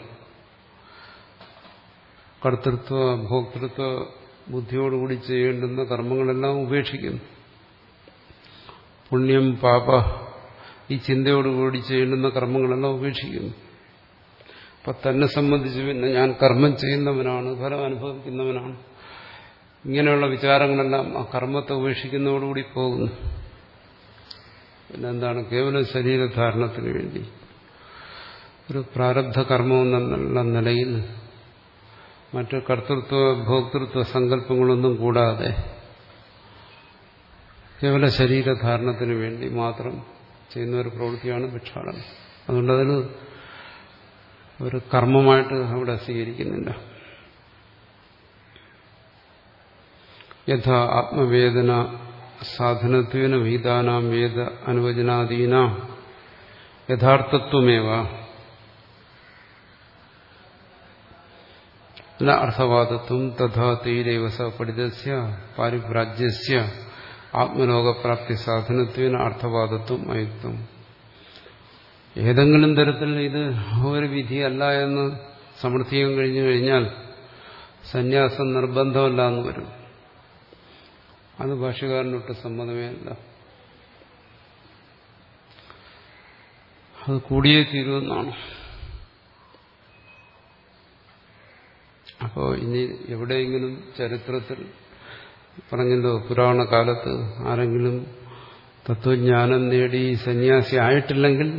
കർത്തൃത്വ ഭോക്തൃത്വ ബുദ്ധിയോടുകൂടി ചെയ്യേണ്ടുന്ന കർമ്മങ്ങളെല്ലാം ഉപേക്ഷിക്കുന്നു. പുണ്യം പാപ ഈ ചിന്തയോടുകൂടി ചെയ്യേണ്ടുന്ന കർമ്മങ്ങളെല്ലാം ഉപേക്ഷിക്കുന്നു. അപ്പൊ തന്നെ സംബന്ധിച്ച് പിന്നെ ഞാൻ കർമ്മം ചെയ്യുന്നവനാണ്, ഫലം അനുഭവിക്കുന്നവനാണ്, ഇങ്ങനെയുള്ള വിചാരങ്ങളെല്ലാം ആ കർമ്മത്തെ ഉപേക്ഷിക്കുന്നതോടുകൂടി പോകുന്നു. പിന്നെന്താണ്? കേവലം ശരീരധാരണത്തിന് വേണ്ടി ഒരു പ്രാരബ്ധ കർമ്മം എന്നുള്ള നിലയിൽ മറ്റ് കർത്തൃത്വ ഭോക്തൃത്വ സങ്കല്പങ്ങളൊന്നും കൂടാതെ കേവല ശരീരധാരണത്തിന് വേണ്ടി മാത്രം ചെയ്യുന്ന ഒരു പ്രവൃത്തിയാണ് ഭിക്ഷാടനം. അതുകൊണ്ട് അതിന് ഒരു കർമ്മമായിട്ട് അവിടെ സ്വീകരിക്കുന്നില്ല. യഥാ ആത്മവേദന സാധനത്വേന വീതാനാം വേദ അനുവചനാദീന യഥാർത്ഥത്വമേവ ന അർത്ഥവാദത്വം തഥാ തൈരൈവ സ പഠിതസ്യ പാരിഭ്രാജ്യസ്യ ആത്മലോകപ്രാപ്തി സാധനത്വേന അർത്ഥവാദത്വം അയുക്തം. ഏതെങ്കിലും തരത്തിൽ ഇത് ഒരു വിധിയല്ല എന്ന് സമർത്ഥിക്കാൻ കഴിഞ്ഞു കഴിഞ്ഞാൽ സന്യാസം നിർബന്ധമല്ല എന്ന് വരും. അത് ഭാഷ്യകാരനൊട്ട് സമ്മതമേ അല്ല. അത് കൂടിയേ തീരുമെന്നാണ്. അപ്പോൾ ഇനി എവിടെയെങ്കിലും ചരിത്രത്തിൽ പറഞ്ഞല്ലോ, പുരാണ കാലത്ത് ആരെങ്കിലും തത്വജ്ഞാനം നേടി സന്യാസി ആയിട്ടില്ലെങ്കിൽ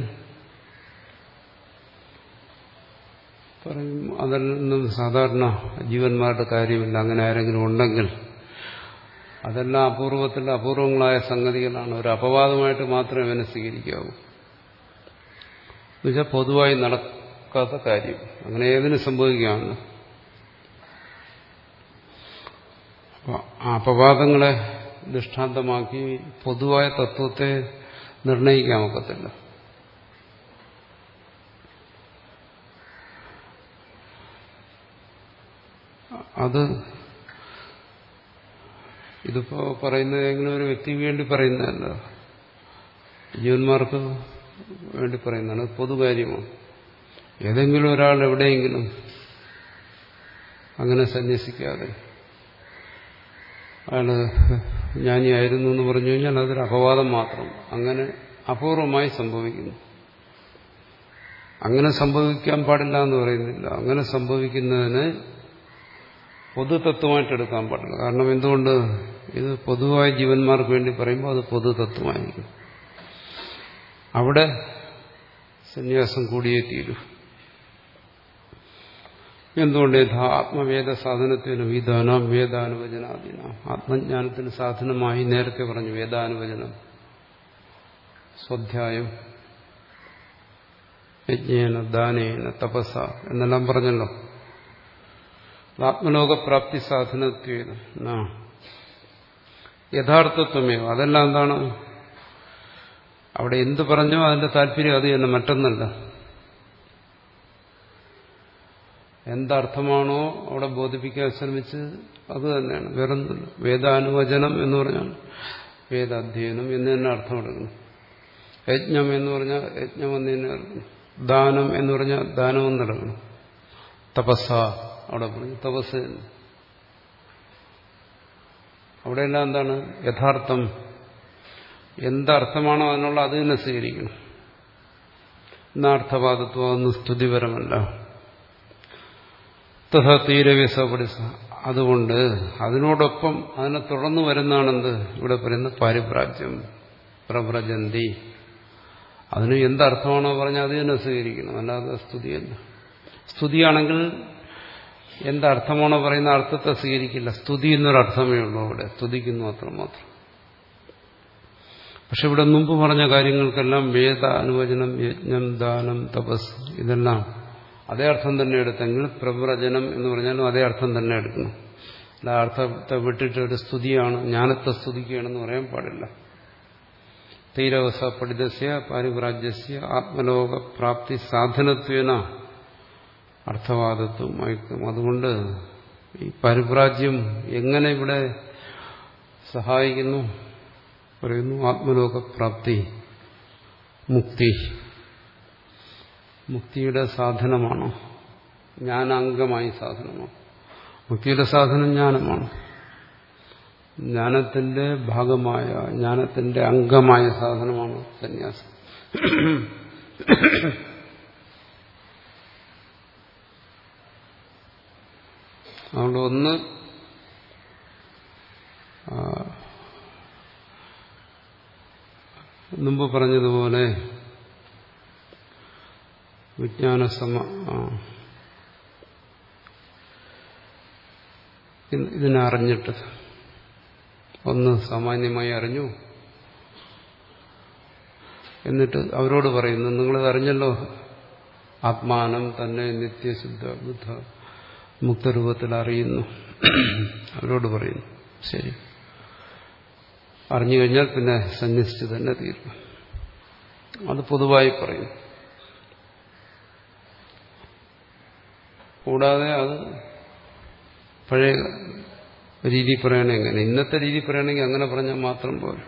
പറയും അതിൽ നിന്നും സാധാരണ ജീവന്മാരുടെ കാര്യമില്ല. അങ്ങനെ ആരെങ്കിലും ഉണ്ടെങ്കിൽ അതെല്ലാം അപൂർവത്തിൽ അപൂർവങ്ങളായ സംഗതികളാണ്. ഒരു അപവാദമായിട്ട് മാത്രമേ അവനെ സ്വീകരിക്കാവൂ. എന്നുവെച്ചാൽ പൊതുവായി നടക്കാത്ത കാര്യം അങ്ങനെ ഏതിന് സംഭവിക്കാമെന്ന്. ആ അപവാദങ്ങളെ ദൃഷ്ടാന്തമാക്കി പൊതുവായ തത്വത്തെ നിർണയിക്കാൻ ഒക്കത്തില്ല. അത് ഇതിപ്പോ പറയുന്നത് ഏതെങ്കിലും ഒരു വ്യക്തിക്ക് വേണ്ടി പറയുന്നതല്ല, ജീവന്മാർക്ക് വേണ്ടി പറയുന്നതാണ്. അത് പൊതുകാര്യമാണ്. ഏതെങ്കിലും ഒരാൾ എവിടെയെങ്കിലും അങ്ങനെ സന്യസിക്കാതെ അയാള് ജ്ഞാനിയായിരുന്നു എന്ന് പറഞ്ഞു കഴിഞ്ഞാൽ അതൊരു അപവാദം മാത്രം. അങ്ങനെ അപൂർവമായി സംഭവിക്കുന്നു. അങ്ങനെ സംഭവിക്കാൻ പാടില്ല എന്ന് പറയുന്നില്ല. അങ്ങനെ സംഭവിക്കുന്നതിന് പൊതുതത്വമായിട്ട് എടുക്കാൻ പാടില്ല. കാരണം എന്തുകൊണ്ട്? ഇത് പൊതുവായ ജീവന്മാർക്ക് വേണ്ടി പറയുമ്പോൾ അത് പൊതുതത്വമായിരിക്കും. അവിടെ സന്യാസം കൂടിയേ തീരൂ. എന്തുകൊണ്ട്? യഥാ ആത്മവേദ സാധനത്തിന് വിധാനം വേദാനുവചനാദീന. ആത്മജ്ഞാനത്തിന് സാധനമായി നേരത്തെ പറഞ്ഞു വേദാനുവചനം, സ്വാധ്യായം, യജ്ഞേന ദാനേന തപസ്സ എന്നെല്ലാം പറഞ്ഞല്ലോ. ആത്മലോകപ്രാപ്തി സാധനത്വേന യഥാർത്ഥത്വമേവ. അതെല്ലാം എന്താണ്? അവിടെ എന്ത് പറഞ്ഞോ അതിന്റെ താല്പര്യം അത് തന്നെ, മറ്റൊന്നല്ല. എന്തർത്ഥമാണോ അവിടെ ബോധിപ്പിക്കാൻ ശ്രമിച്ച് അത് തന്നെയാണ്, വേറൊന്നുമില്ല. വേദാനുവചനം എന്ന് പറഞ്ഞാൽ വേദാധ്യയനം എന്ന് തന്നെ അർത്ഥം എടുക്കണം. യജ്ഞം എന്ന് പറഞ്ഞാൽ യജ്ഞം എന്ന് തന്നെ എടുക്കണം. ദാനം എന്ന് പറഞ്ഞാൽ ദാനമെന്ന് എടുക്കണം. തപസ്സ അവിടെ പറഞ്ഞു, തപസ്. അവിടെയെല്ലാം എന്താണ് യഥാർത്ഥം, എന്തർത്ഥമാണോ അതിനുള്ള അത് തന്നെ സ്വീകരിക്കണം. എന്നാർത്ഥവാദത്വം അതൊന്നും സ്തുതിപരമല്ല. തഥാ തീരവ്യസപടിസ, അതുകൊണ്ട് അതിനോടൊപ്പം അതിനെ തുടർന്ന് വരുന്നതാണെന്ത് ഇവിടെ പറയുന്ന പാരിപ്രാജ്യം, പ്രവ്രജന്തി. അതിന് എന്തർത്ഥമാണോ പറഞ്ഞാൽ അത് തന്നെ സ്വീകരിക്കണം, അല്ലാതെ സ്തുതിയല്ല. സ്തുതിയാണെങ്കിൽ എന്തർത്ഥമാണോ പറയുന്ന അർത്ഥത്തെ സ്വീകരിക്കില്ല. സ്തുതി എന്നൊരർത്ഥമേ ഉള്ളൂ അവിടെ, സ്തുതിക്കുന്നു അത്രമാത്രം. പക്ഷെ ഇവിടെ മുമ്പ് പറഞ്ഞ കാര്യങ്ങൾക്കെല്ലാം വേദ, അനുവചനം, യജ്ഞം, ദാനം, തപസ് ഇതെല്ലാം അതേ അർത്ഥം തന്നെ എടുത്തെങ്കിൽ പ്രവ്രജനം എന്ന് പറഞ്ഞാലും അതേ അർത്ഥം തന്നെ എടുക്കണം. അല്ല അർത്ഥത്തെ വിട്ടിട്ട് ഒരു സ്തുതിയാണ്, ജ്ഞാനത്തെ സ്തുതിക്കുകയാണെന്ന് പറയാൻ പാടില്ല. തീരവസ പഠിതസ്യ പാരിപ്രാജ്യസ്യ ആത്മലോക പ്രാപ്തി സാധനത്വേന അർത്ഥവാദത്വം അയക്കും. അതുകൊണ്ട് ഈ പാരിപ്രാജ്യം എങ്ങനെ ഇവിടെ സഹായിക്കുന്നു പറയുന്നു. ആത്മലോകപ്രാപ്തി മുക്തി, മുക്തിയുടെ സാധനമാണ്, ജ്ഞാനാംഗമായി സാധനമാണ്. മുക്തിയുടെ സാധനം ജ്ഞാനമാണ്. ജ്ഞാനത്തിന്റെ ഭാഗമായ, ജ്ഞാനത്തിന്റെ അംഗമായ സാധനമാണ് സന്യാസം. അതുകൊണ്ട് ഒന്ന് മുമ്പ് പറഞ്ഞതുപോലെ വിജ്ഞാനസമ ഇതിനെ അറിഞ്ഞിട്ട് ഒന്ന് സാമാന്യമായി അറിഞ്ഞു, എന്നിട്ട് അവരോട് പറയുന്നു, നിങ്ങളിത് അറിഞ്ഞല്ലോ, ആത്മാനം തന്നെ നിത്യശുദ്ധ ബുദ്ധ മുക്തരൂപത്തിൽ അറിയുന്നു. അവരോട് പറയുന്നു, ശരി, അറിഞ്ഞു കഴിഞ്ഞാൽ പിന്നെ സന്യസിച്ച് തന്നെ തീരും. അത് പൊതുവായി പറയും. കൂടാതെ അത് പഴയ രീതി പറയണേ എങ്ങനെ, ഇന്നത്തെ രീതി പറയണമെങ്കിൽ അങ്ങനെ പറഞ്ഞാൽ മാത്രം പോലെ.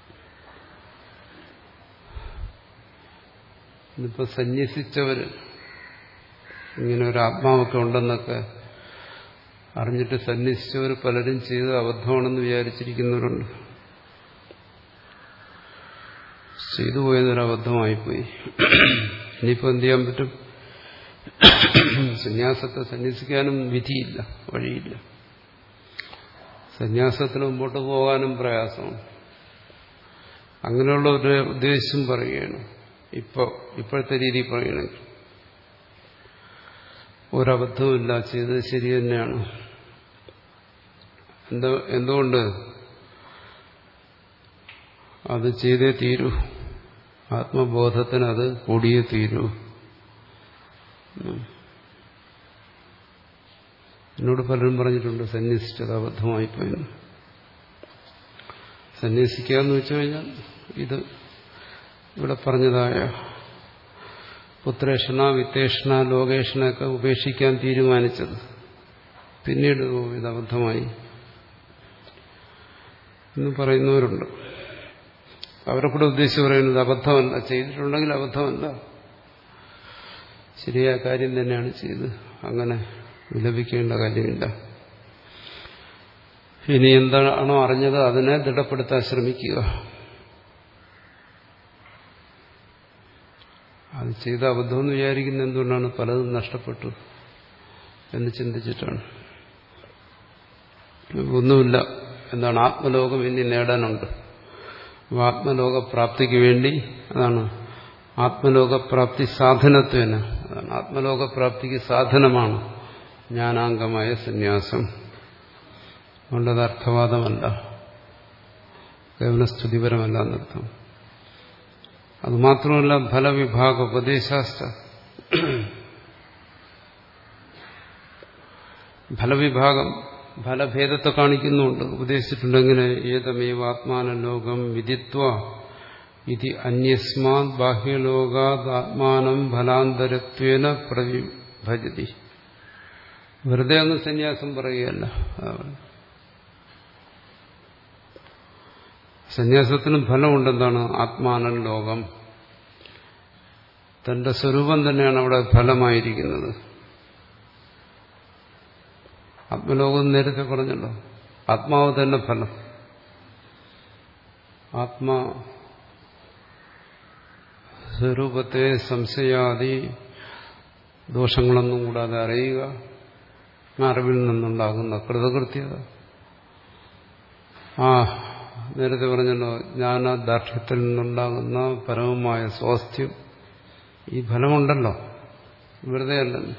ഇന്നിപ്പോ സന്യസിച്ചവർ ഇങ്ങനെ ഒരു ആത്മാവൊക്കെ ഉണ്ടെന്നൊക്കെ അറിഞ്ഞിട്ട് സന്യസിച്ചവർ പലരും ചെയ്ത് അബദ്ധമാണെന്ന് വിചാരിച്ചിരിക്കുന്നവരുണ്ട്. ചെയ്തു പോയതൊരബദ്ധമായിപ്പോയി. ഇനിയിപ്പോൾ എന്ത് ചെയ്യാൻ പറ്റും? സന്യാസത്തെ സന്യസിക്കാനും വിധിയില്ല, വഴിയില്ല. സന്യാസത്തിന് മുമ്പോട്ട് പോകാനും പ്രയാസമാണ്. അങ്ങനെയുള്ള ഒരു ഉദ്ദേശം പറയുകയാണ്. ഇപ്പോ ഇപ്പോഴത്തെ രീതി പറയണമെങ്കിൽ ഒരബദ്ധവുമില്ല, ചെയ്തത് ശരി തന്നെയാണ്. എന്താ എന്തുകൊണ്ട് അത് ചെയ്തേ തീരൂ, ആത്മബോധത്തിന് അത് കൂടിയേ തീരൂ. എന്നോട് പലരും പറഞ്ഞിട്ടുണ്ട് സന്യസിച്ചത് അബദ്ധമായിപ്പോയി. സന്യസിക്കാന്ന് വെച്ചു കഴിഞ്ഞാൽ ഇത് ഇവിടെ പറഞ്ഞതായ പുത്രേഷണ, വിത്തേഷണ, ലോകേഷണൊക്കെ ഉപേക്ഷിക്കാൻ തീരുമാനിച്ചത് പിന്നീട് ഇത് അബദ്ധമായി എന്ന് പറയുന്നവരുണ്ട്. അവരെ കൂടെ ഉദ്ദേശിച്ച് പറയുന്നത് അബദ്ധമല്ല, ചെയ്തിട്ടുണ്ടെങ്കിൽ അബദ്ധമല്ല, ശരിയായ കാര്യം തന്നെയാണ് ചെയ്ത്, അങ്ങനെ വിലപിക്കേണ്ട കാര്യമില്ല. ഇനി എന്താണോ അറിഞ്ഞത് അതിനെ ദൃഢപ്പെടുത്താൻ ശ്രമിക്കുക. അത് ചെയ്ത അബദ്ധമെന്ന് വിചാരിക്കുന്ന എന്തുകൊണ്ടാണ്? പലതും നഷ്ടപ്പെട്ടു എന്ന് ചിന്തിച്ചിട്ടാണ്. ഒന്നുമില്ല, എന്താണ് ആത്മലോകം ഇനി നേടാനുണ്ട്. ആത്മലോകപ്രാപ്തിക്ക് വേണ്ടി അതാണ് ആത്മലോകപ്രാപ്തി സാധനത്വേന, അതാണ് ആത്മലോകപ്രാപ്തിക്ക് സാധനമാണ് ജ്ഞാനാംഗമായ സന്യാസം. അതുകൊണ്ടത് അർത്ഥവാദമല്ല, കേവലം സ്തുതിപരമല്ല എന്നർത്ഥം. അതുമാത്രമല്ല, ഫലവിഭാഗ ഉപദേശാസ്ത്ര, ഫലവിഭാഗം ഫലഭേദത്തെ കാണിക്കുന്നുണ്ട്. ഉപദേശിച്ചിട്ടുണ്ടെങ്കിൽ ഏതമേവ ആത്മാനം ലോകം വിദിത്വ ഇതി അന്യസ്മാത് ബാഹ്യലോകാത് ആത്മാനം ഫലാന്തരത്വേന പ്രതിഭജതി. വെറുതെ അങ്ങ് സന്യാസം പറയുകയല്ല. സന്യാസത്തിനും ഫലമുണ്ടെന്താണ്? ആത്മാനം ലോകം, തന്റെ സ്വരൂപം തന്നെയാണ് അവിടെ ഫലമായിരിക്കുന്നത്. ആത്മലോകം നേരത്തെ പറഞ്ഞല്ലോ, ആത്മാവ് തന്നെ ഫലം. ആത്മാ സ്വരൂപത്തെ സംശയാദി ദോഷങ്ങളൊന്നും കൂടാതെ അറിയുക, അറിവിൽ നിന്നുണ്ടാകുന്ന കൃതകൃത്യത, ആ നേരത്തെ പറഞ്ഞല്ലോ ജ്ഞാനദാർഢ്യത്തിൽ നിന്നുണ്ടാകുന്ന പരമമായ സ്വാസ്ഥ്യം, ഈ ഫലമുണ്ടല്ലോ, വെറുതെ അല്ലെന്ന്.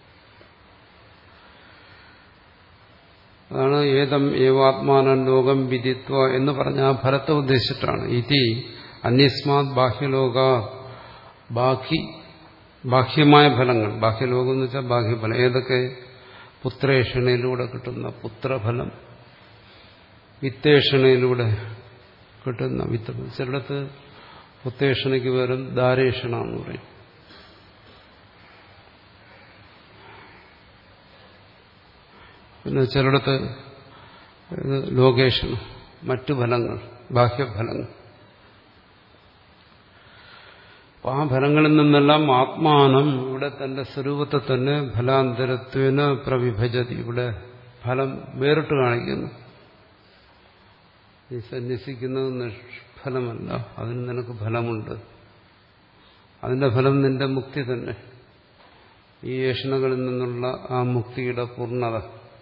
അതാണ് ഏതം ഏവാത്മാനം ലോകം വിദിത്വ എന്ന് പറഞ്ഞ ആ ഫലത്തെ ഉദ്ദേശിച്ചിട്ടാണ്. ഇതി അന്യസ്മാത് ബാഹ്യലോക, ബാക്കി ബാഹ്യമായ ഫലങ്ങൾ, ബാഹ്യലോകം എന്ന് വെച്ചാൽ ബാഹ്യഫലം. ഏതൊക്കെ? പുത്രേഷണയിലൂടെ കിട്ടുന്ന പുത്രഫലം, വിത്തേഷണയിലൂടെ കിട്ടുന്ന വിത്ത്. ചിലടത്ത് പുത്തേഷണയ്ക്ക് പകരം ദാരേഷണ എന്ന് പറയും. പിന്നെ ചിലടത്ത് ലോകേഷണം, മറ്റു ഫലങ്ങൾ, ബാഹ്യഫലങ്ങൾ. ആ ഫലങ്ങളിൽ നിന്നെല്ലാം ആത്മാനം ഇവിടെ തന്റെ സ്വരൂപത്തെ തന്നെ ഫലാന്തരത്വേന പ്രവിഭജതി. ഇവിടെ ഫലം വേറിട്ട് കാണിക്കുന്നു. നീ സന്യസിക്കുന്നത് നിഷ്ഫലമല്ല, അതിന് നിനക്ക് ഫലമുണ്ട്. അതിന്റെ ഫലം നിന്റെ മുക്തി തന്നെ, ഈ ഏഷണകളിൽ നിന്നുള്ള ആ മുക്തിയുടെ പൂർണ്ണത.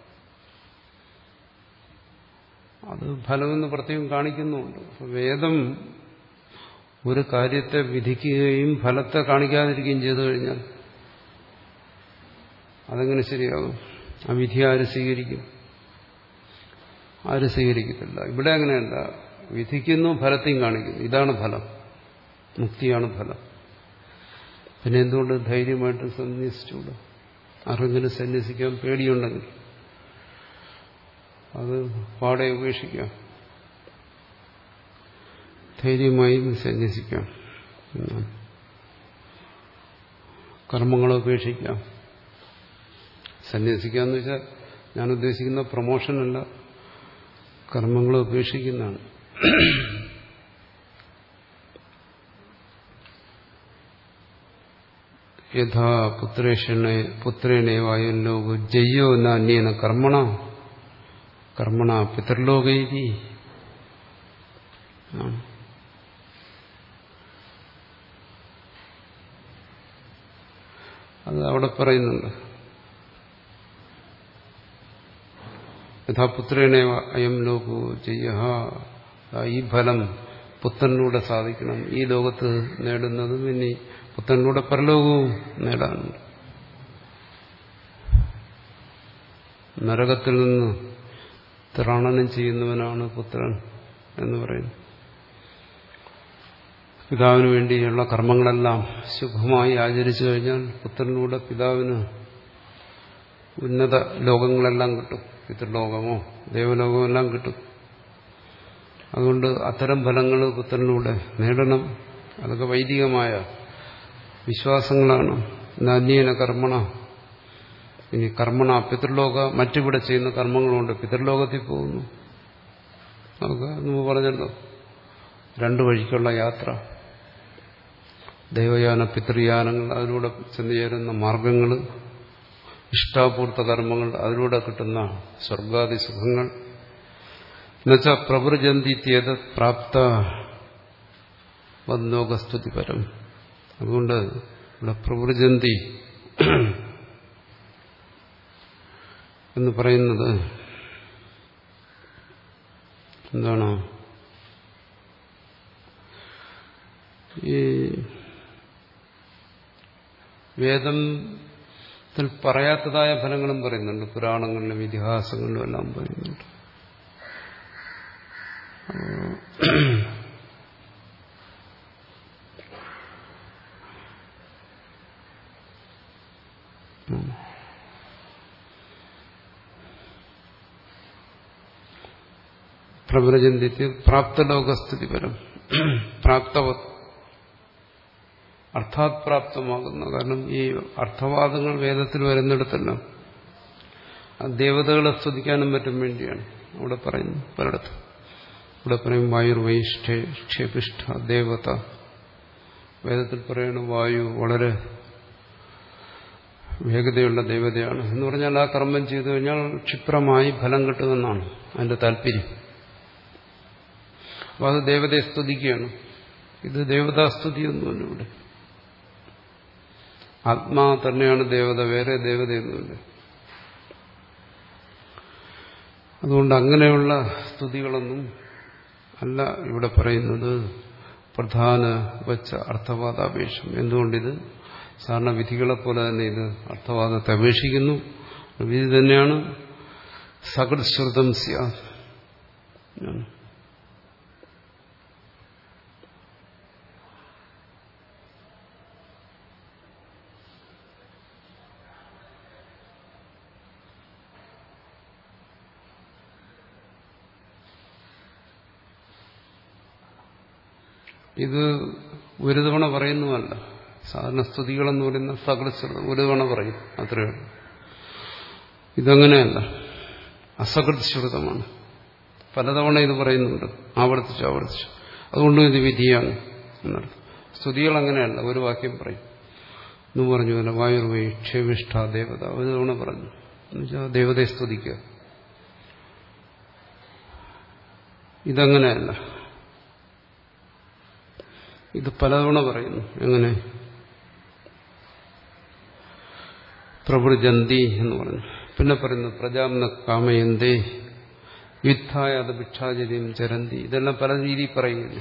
അത് ഫലമെന്ന് പ്രത്യേകം കാണിക്കുന്നുണ്ട്. വേദം ഒരു കാര്യത്തെ വിധിക്കുകയും ഫലത്തെ കാണിക്കാതിരിക്കുകയും ചെയ്തു കഴിഞ്ഞാൽ അതെങ്ങനെ ശരിയാകും? ആ വിധി ആര് സ്വീകരിക്കും? ആര് സ്വീകരിക്കത്തില്ല. ഇവിടെ അങ്ങനെയല്ല, വിധിക്കുന്നു, ഫലത്തെയും കാണിക്കുന്നു. ഇതാണ് ഫലം, മുക്തിയാണ് ഫലം. പിന്നെ എന്തുകൊണ്ട് ധൈര്യമായിട്ട് സന്യസിച്ചുകൂടാ? ആരെങ്കിലും സന്യസിക്കാൻ പേടിയുണ്ടെങ്കിൽ അത് പാടെ ഉപേക്ഷിക്കാം, ധൈര്യമായി സന്യസിക്കാം, കർമ്മങ്ങളെ ഉപേക്ഷിക്കാം. സന്യസിക്കാന്ന് വെച്ചാൽ ഞാൻ ഉദ്ദേശിക്കുന്ന പ്രമോഷനല്ല, കർമ്മങ്ങളെ ഉപേക്ഷിക്കുന്നതാണ്. യഥാ പുത്രേഷണേ പുത്രേണേവായല്ലോ ജയ്യോ നാന്യേന കർമ്മണ കർമ്മണ പിതൃലോകൈതി. അത് അവിടെ പറയുന്നുണ്ട്. യഥാപുത്രേണ അയം ലോകോ ജയ്യ. ഈ ഫലം പുത്രനിലൂടെ സാധിക്കണം. ഈ ലോകത്ത് നേടുന്നതും ഇനി പുത്രനിലൂടെ പരലോകവും നേടാനുണ്ട്. നരകത്തിൽ നിന്ന് ത്രാണനം ചെയ്യുന്നവനാണ് പുത്രൻ എന്ന് പറയുന്നു. പിതാവിന് വേണ്ടിയുള്ള കർമ്മങ്ങളെല്ലാം ശുഭമായി ആചരിച്ചു കഴിഞ്ഞാൽ പുത്രനിലൂടെ പിതാവിന് ഉന്നത ലോകങ്ങളെല്ലാം കിട്ടും. പിതൃലോകമോ ദേവലോകമോ എല്ലാം കിട്ടും. അതുകൊണ്ട് അത്തരം ഫലങ്ങൾ പുത്രനിലൂടെ നേടണം. അതൊക്കെ വൈദികമായ വിശ്വാസങ്ങളാണ്. നാന്യേന കർമ്മണ. ഇനി കർമ്മണ പിതൃലോക, മറ്റിവിടെ ചെയ്യുന്ന കർമ്മങ്ങളുണ്ട്, പിതൃലോകത്തിൽ പോകുന്നു. നമുക്ക് മുമ്പ് പറഞ്ഞല്ലോ, രണ്ടു വഴിക്കുള്ള യാത്ര, ദൈവയാന പിതൃയാനങ്ങൾ, അതിലൂടെ ചെന്നു ചേരുന്ന മാർഗങ്ങൾ, ഇഷ്ടാപൂർത്ത കർമ്മങ്ങൾ, അതിലൂടെ കിട്ടുന്ന സ്വർഗാദി സുഖങ്ങൾ. എന്നുവെച്ചാൽ പ്രവൃജന്തിത്യേത പ്രാപ്ത വദ്ലോകസ്തുതി പരം. അതുകൊണ്ട് ഇവിടെ പ്രവൃജന്തി എന്ന് പറയുന്നത് എന്താണ്? ഈ വേദത്തിൽ പറയാത്തതായ ഫലങ്ങളും പറയുന്നുണ്ട്, പുരാണങ്ങളിലും ഇതിഹാസങ്ങളിലും എല്ലാം പറയുന്നുണ്ട്. പ്രവചന്തിക്ക് പ്രാപ്തലോകസ്ഥിതി പരം, പ്രാപ്തവത്, അർത്ഥാത് പ്രാപ്തമാകുന്ന. കാരണം ഈ അർത്ഥവാദങ്ങൾ വേദത്തിൽ വരുന്നിടത്തെല്ലാം ദേവതകളെ സ്തുതിക്കാനും പറ്റും വേണ്ടിയാണ് അവിടെ പറയുന്നു. പലയിടത്തും ഇവിടെ പറയും വായുർവൈഷ്ഠേ ക്ഷേപിഷ്ഠ ദേവത. വേദത്തിൽ പറയുന്നു വായു വളരെ വേഗതയുള്ള ദേവതയാണ് എന്ന് പറഞ്ഞാൽ ആ കർമ്മം ചെയ്തു കഴിഞ്ഞാൽ ക്ഷിപ്രമായി ഫലം കിട്ടുമെന്നാണ് അതിന്റെ താല്പര്യം. അപ്പോൾ അത് ദേവതയെ സ്തുതിക്കുകയാണ്. ഇത് ദേവതാസ്തുതിയൊന്നുമില്ല. ഇവിടെ ആത്മാ തന്നെയാണ് ദേവത, വേറെ ദേവതയൊന്നുമില്ല. അതുകൊണ്ട് അങ്ങനെയുള്ള സ്തുതികളൊന്നും അല്ല ഇവിടെ പറയുന്നത്. പ്രധാന വച്ച അർത്ഥവാദാപേക്ഷം. എന്തുകൊണ്ടിത് സാധാരണ വിധികളെപ്പോലെ തന്നെ ഇത് അർത്ഥവാദത്തെ അപേക്ഷിക്കുന്നു. വിധി തന്നെയാണ് സകൃശ്രുതം സ്യാത്. ഇത് ഒരു തവണ പറയുന്നതല്ല. സാധാരണ സ്തുതികളെന്ന് പറയുന്ന സകൃശ്രുതം ഒരു തവണ പറയും, അത്രയാണ്. ഇതങ്ങനെയല്ല, അസകൃശ്രുതമാണ്. പലതവണ ഇത് പറയുന്നുണ്ട്, ആവർത്തിച്ചു ആവർത്തിച്ചു. അതുകൊണ്ട് ഇത് വിധിയാണ് എന്നർത്ഥം. സ്തുതികൾ അങ്ങനെയല്ല, ഒരു വാക്യം പറയും. എന്ന് പറഞ്ഞു പോലെ വായുർവൈ ക്ഷേവിഷ്ഠ ദേവത ഒരു തവണ പറഞ്ഞു, എന്നുവെച്ചാൽ ദേവതയെ സ്തുതിക്കുക. ഇതങ്ങനെയല്ല, ഇത് പലതവണ പറയുന്നു. എങ്ങനെ? പ്രവൃജന്തി എന്ന് പറഞ്ഞു. പിന്നെ പറയുന്നു പ്രജാംന കാമയന്തേ യുദ്ധായ അത് ഭിക്ഷാചര്യം ചരന്തി. ഇതെല്ലാം പല രീതിയിൽ പറയുന്നു.